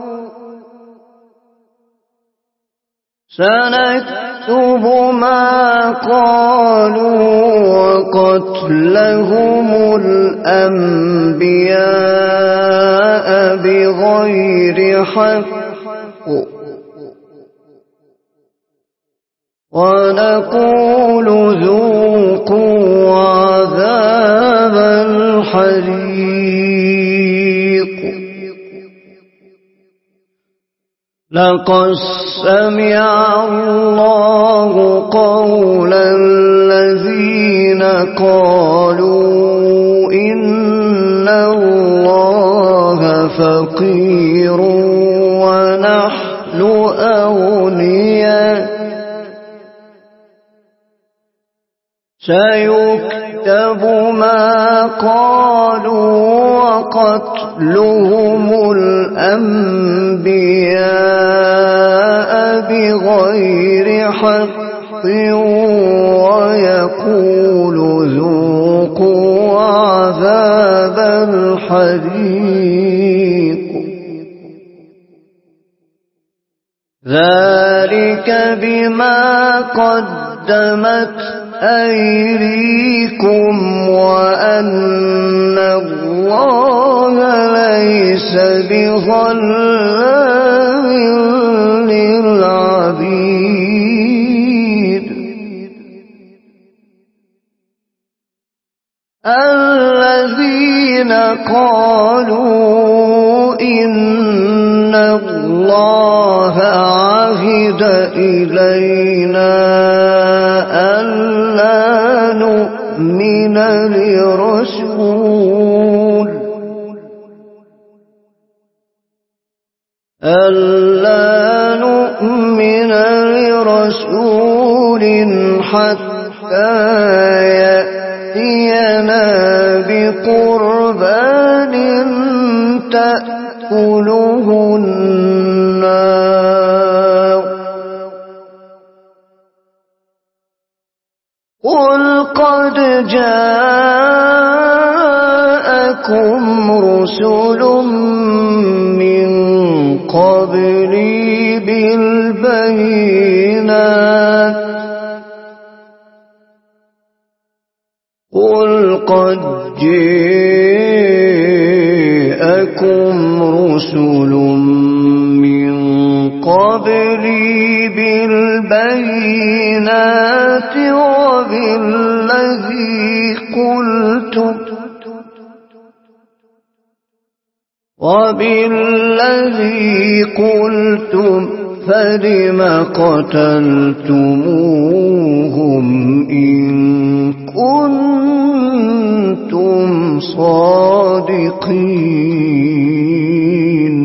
سنكتب ما قالوا وقتلهم الأنبياء بغير حق ونقول ذوقوا عذاب الحريق لقد سمع الله قول الذين قالوا إن الله فقير ونحن أغنياء سيكتب ما قالوا وقتلهم الأنبياء بغير حق ويقول ذوقوا عذاب الحريق ذلك بما قدمت أيديكم وأن الله ليس بظلام للعبيد الذين قالوا إن الله عهد إلينا ألا نؤمن لرسول ألا نؤمن لرسول حتى يأتينا بقربان تأكله النار قل قد جاءكم رسل من قبلي بالبينات قد جاءكم رسل من قبلي بالبينات وبالذي قلتم وبالذي قلتم فلم قتلتموهم إن كنتم صادقين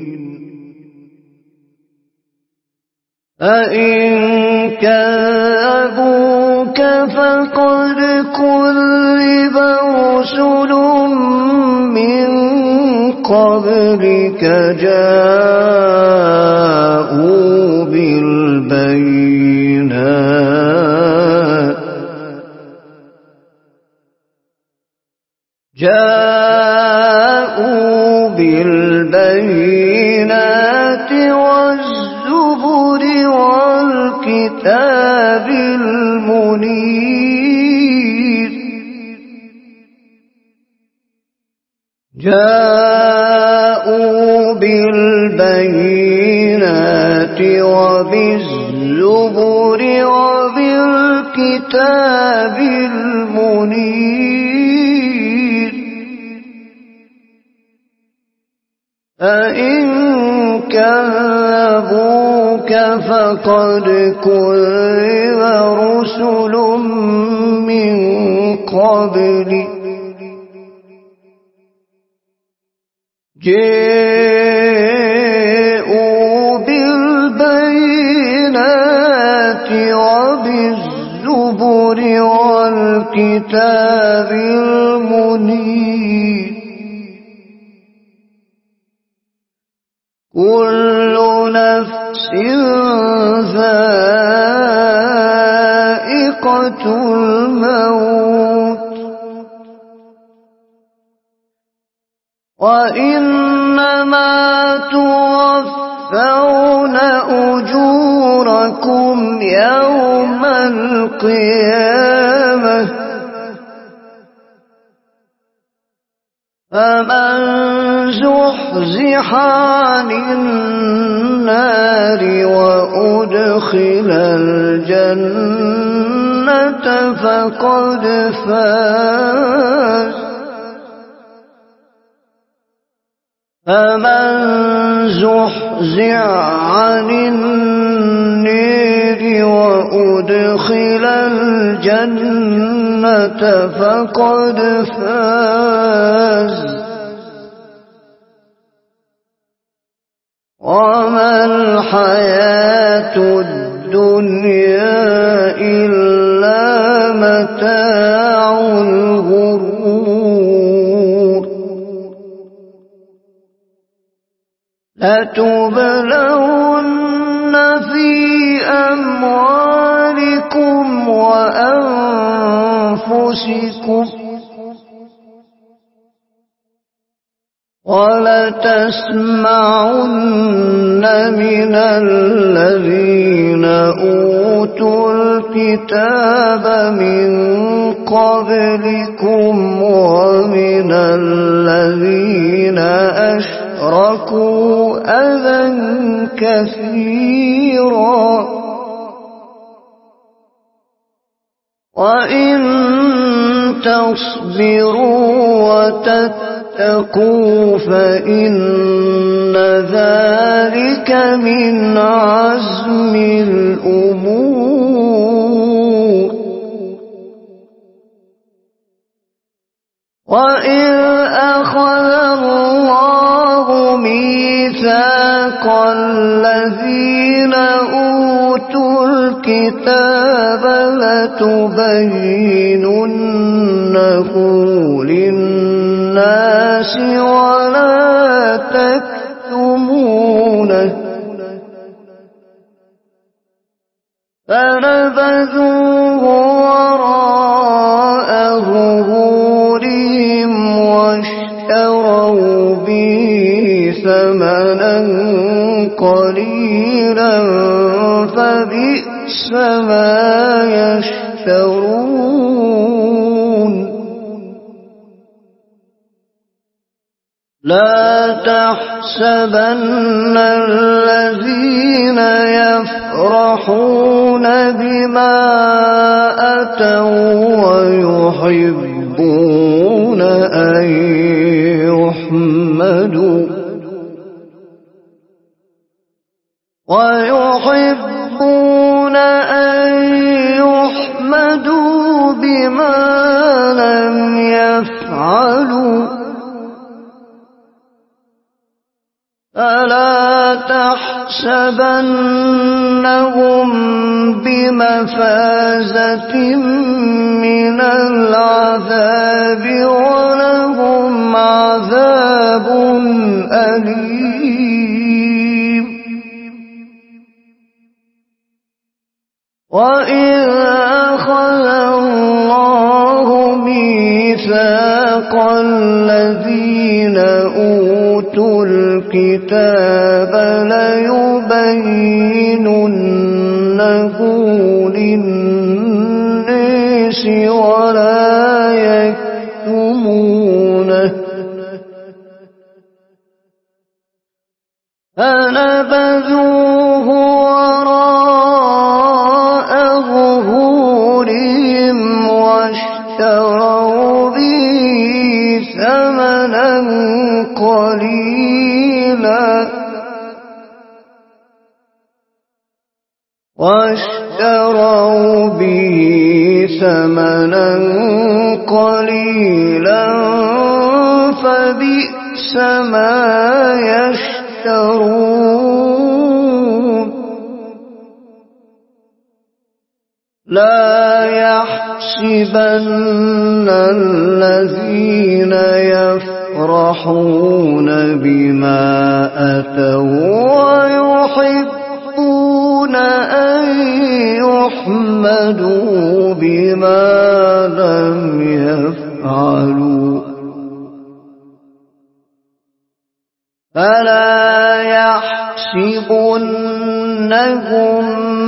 فإن كذبوك فقد كذب رسل من قبلك جاءوا بالبينات جاءوا بالبينات والزبر والكتاب المنير جاءوا بالبينات وبالزبر وبالكتاب المنير فإن كذبوك فقد كذب رسل من قبلك جاءوا بالبينات وبالزبر والكتاب المنير كل نفس ذائقة الموت وإنما توفون أجوركم يوم القيامة فمن زحزح عن النار وأدخل الجنة فقد فاز فمن زحزح عن النار وأدخل الجنة فقد فاز وما الحياة الدنيا إلا متاع الغرور لتبلون في أموالكم وأنفسكم ولتسمعن من الذين أوتوا الكتاب من قبلكم ومن الذين أشركوا أذى كثيرا وإن تصبروا وتتقوا فإن ذلك من عزم الأمور وإذ أخذ الله ميثاق الذين أوتوا الكتاب لتبيننه للناس ولا تكتمونه فنبذوه وراء ظهورهم واشتروا به ثمنا قليلا فبئس ما يشترون لا تحسبن الذين يفرحون بما أتوا ويحبون أن يحمدوا ويحبون أن يحمدوا بما لم يفعلوا ألا تحسبنهم بمفازة من العذاب ولهم عذاب أليم وإذ أخذ الله ميثاق الذين أوتوا الكتاب ليبيننه للناس ولا يكتمونه فنبذوه وراء ظهورهم واشتروا به ثمنا قليلا واشتروا به ثمنا قليلا فبئس ما يشترون لا يحسبن الذين يفرحون بما أتوا ويحبون أن يحمدوا بما لم يفعلوا فلا يحسبنهم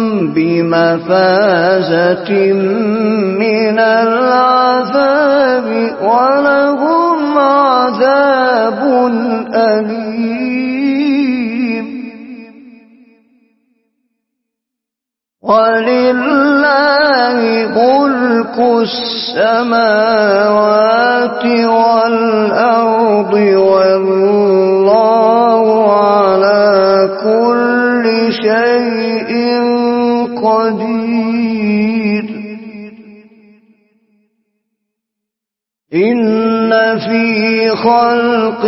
بمفازة من العذاب ولهم عذاب أليم ولله ملك السماوات والأرض والله على كل شيء قدير إن في خلق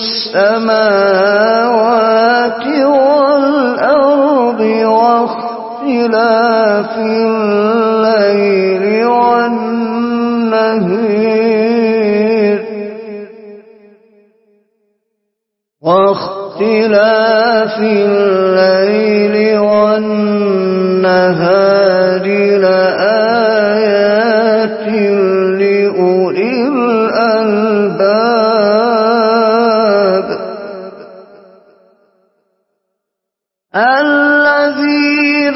السماوات والأرض واختلاف الليل والنهار واختلاف الليل والنهار لآيات لأولي الألباب الذين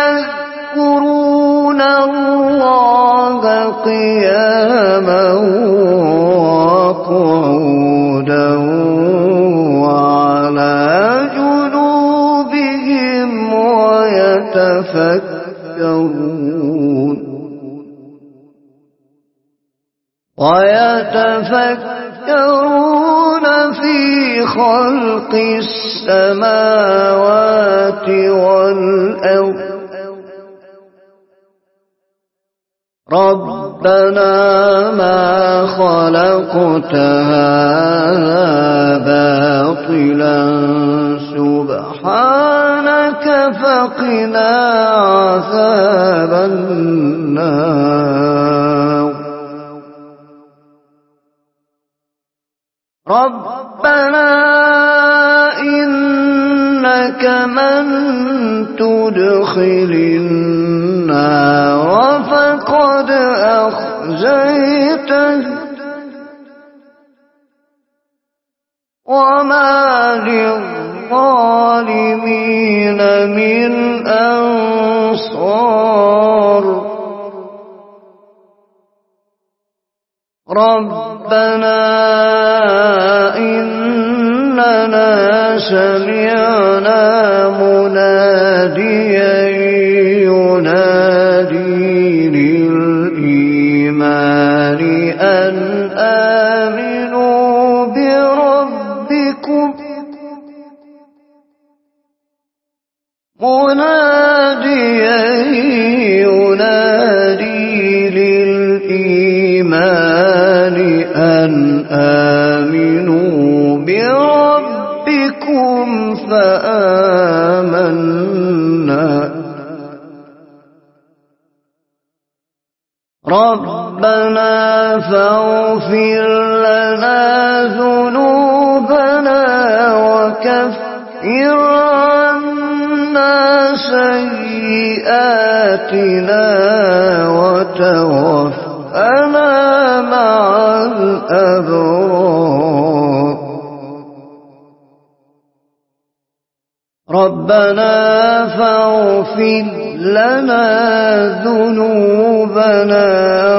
يذكرون الله قياما وقعودا وعلى جنوبهم ويتفكرون ويتفكرون في خلق السماوات والأرض ربنا ما خلقت هذا باطلا سبحانك فقنا عذاب النار ربنا إنك من تدخل النار فقد أخزيته وما للظالمين من أنصار رب ربنا إننا سمعنا مناديا ينادي للإيمان أن آمنوا بربكم مناديا ينادي للإيمان أن آمنوا بربكم فآمنا ربنا فاغفر لنا ذنوبنا وكفر عنا سيئاتنا وتوفنا مع الأبرار ربنا فاغفر لنا ذنوبنا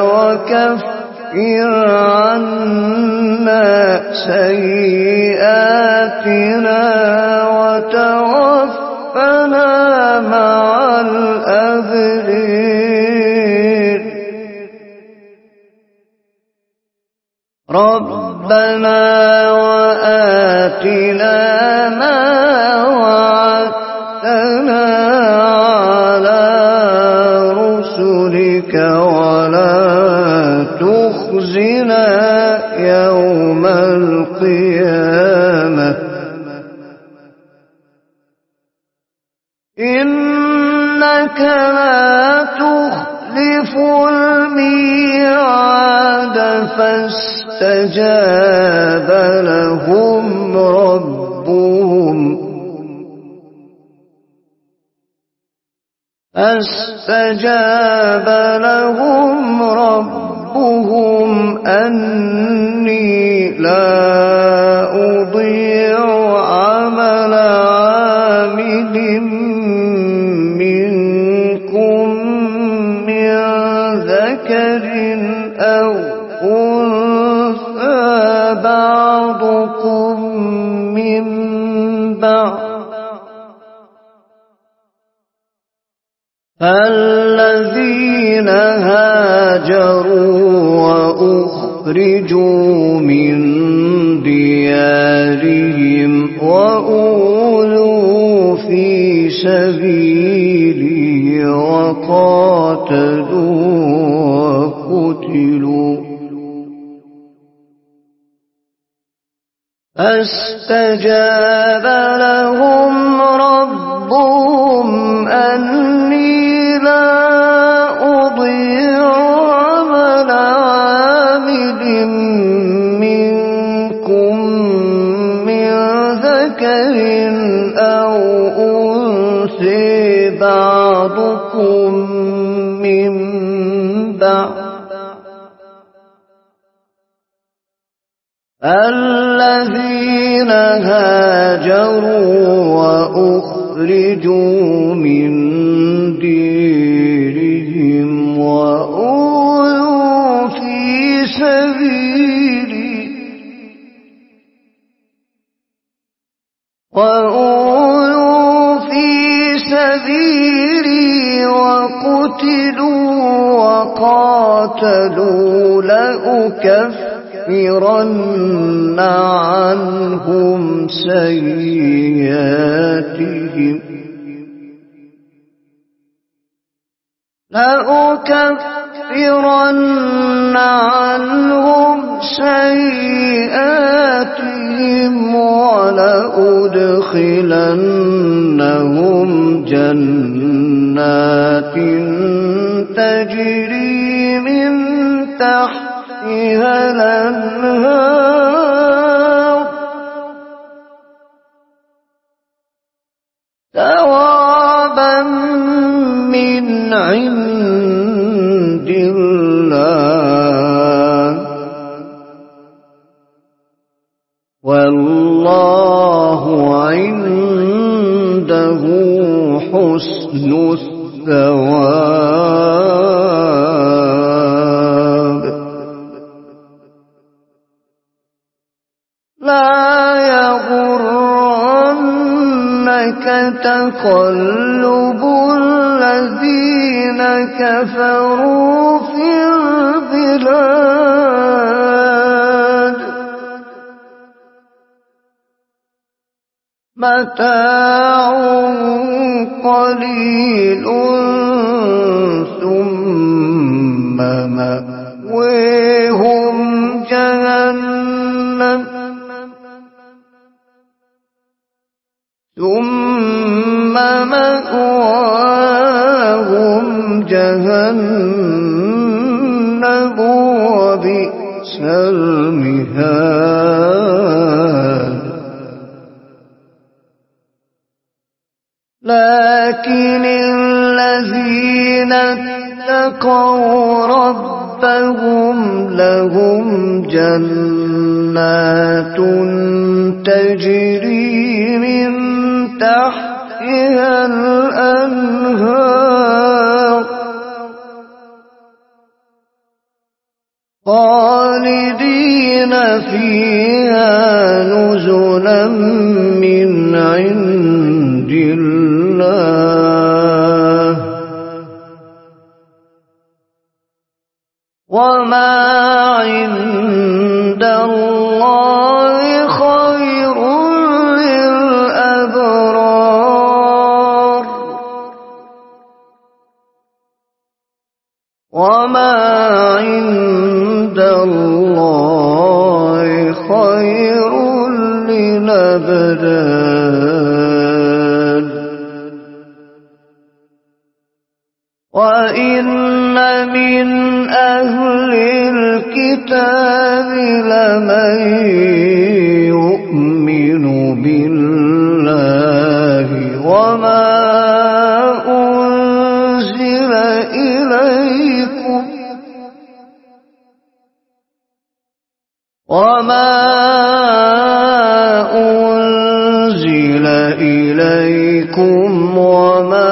وكفر عنا سيئاتنا وتوفنا مع الأبرار ربنا وآتنا ما وعدتنا على رسلك ولا تخزنا يوم القيامة إنك لا تخلف الميعاد فاستجاب لهم ربهم فاستجاب لهم ربهم أني لا أضيع عمل عامل منكم من ذكر أو أنثى بعضكم من بعض فالذين هاجروا وأخرجوا من ديارهم وأوذوا في سبيلي وقاتلوا وقتلوا فاستجاب لهم ربهم أني لا أضيع عمل عامل منكم من ذكر أو أنثى بعضكم من بعض الذين هاجروا وأخرجوا من ديرهم وأوذوا في سبيلي وأوذوا في سبيلي وقتلوا وقاتلوا لأكفرن عنهم سيئاتهم لأكفرن عنهم سيئاتهم ولأدخلنهم جنات تجري من تحتها الأنهار ثوابا من عند الله والله عنده حسن الثواب. تقلب الذين كفروا في البلاد متاع قليل ثم مأويهم جهنم ثم مأواهم جهنم وبئس المهاد لكن الذين اتقوا ربهم لهم جنات تجري من تحتها الأنهار خالدين فيها نزلا من عند الله وما عند الله خير للأبرار وما عند الله خير للأبرار وإن من أهل الكتاب لمن يؤمن بالله وما أنزل إليكم وما أنزل إليكم وما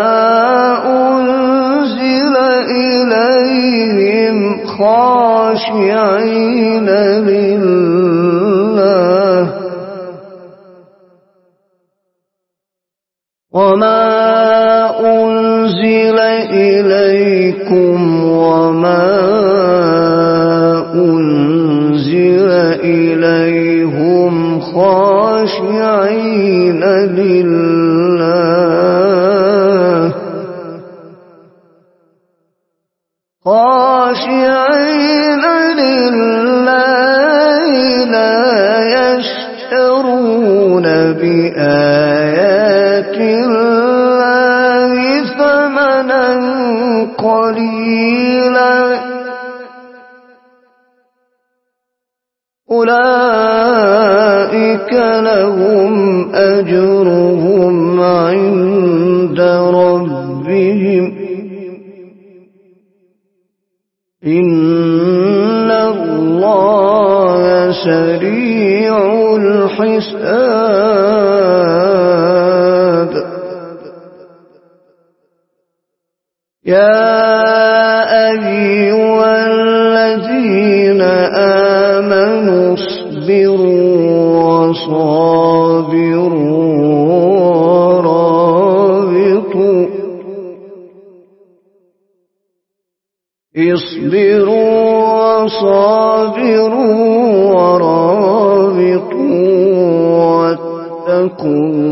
خاشعين لله وما أنزل إليكم وما أنزل إليهم خاشعين لله خاشعين لله لا يشترون بآيات الله ثمنا قليلا أولئك لهم أجرهم عند ربهم إن الله سريع الحساب يا أيها الذين آمنوا اصبروا وصابروا ورابطوا اصبروا وصابروا ورابطوا واتقوا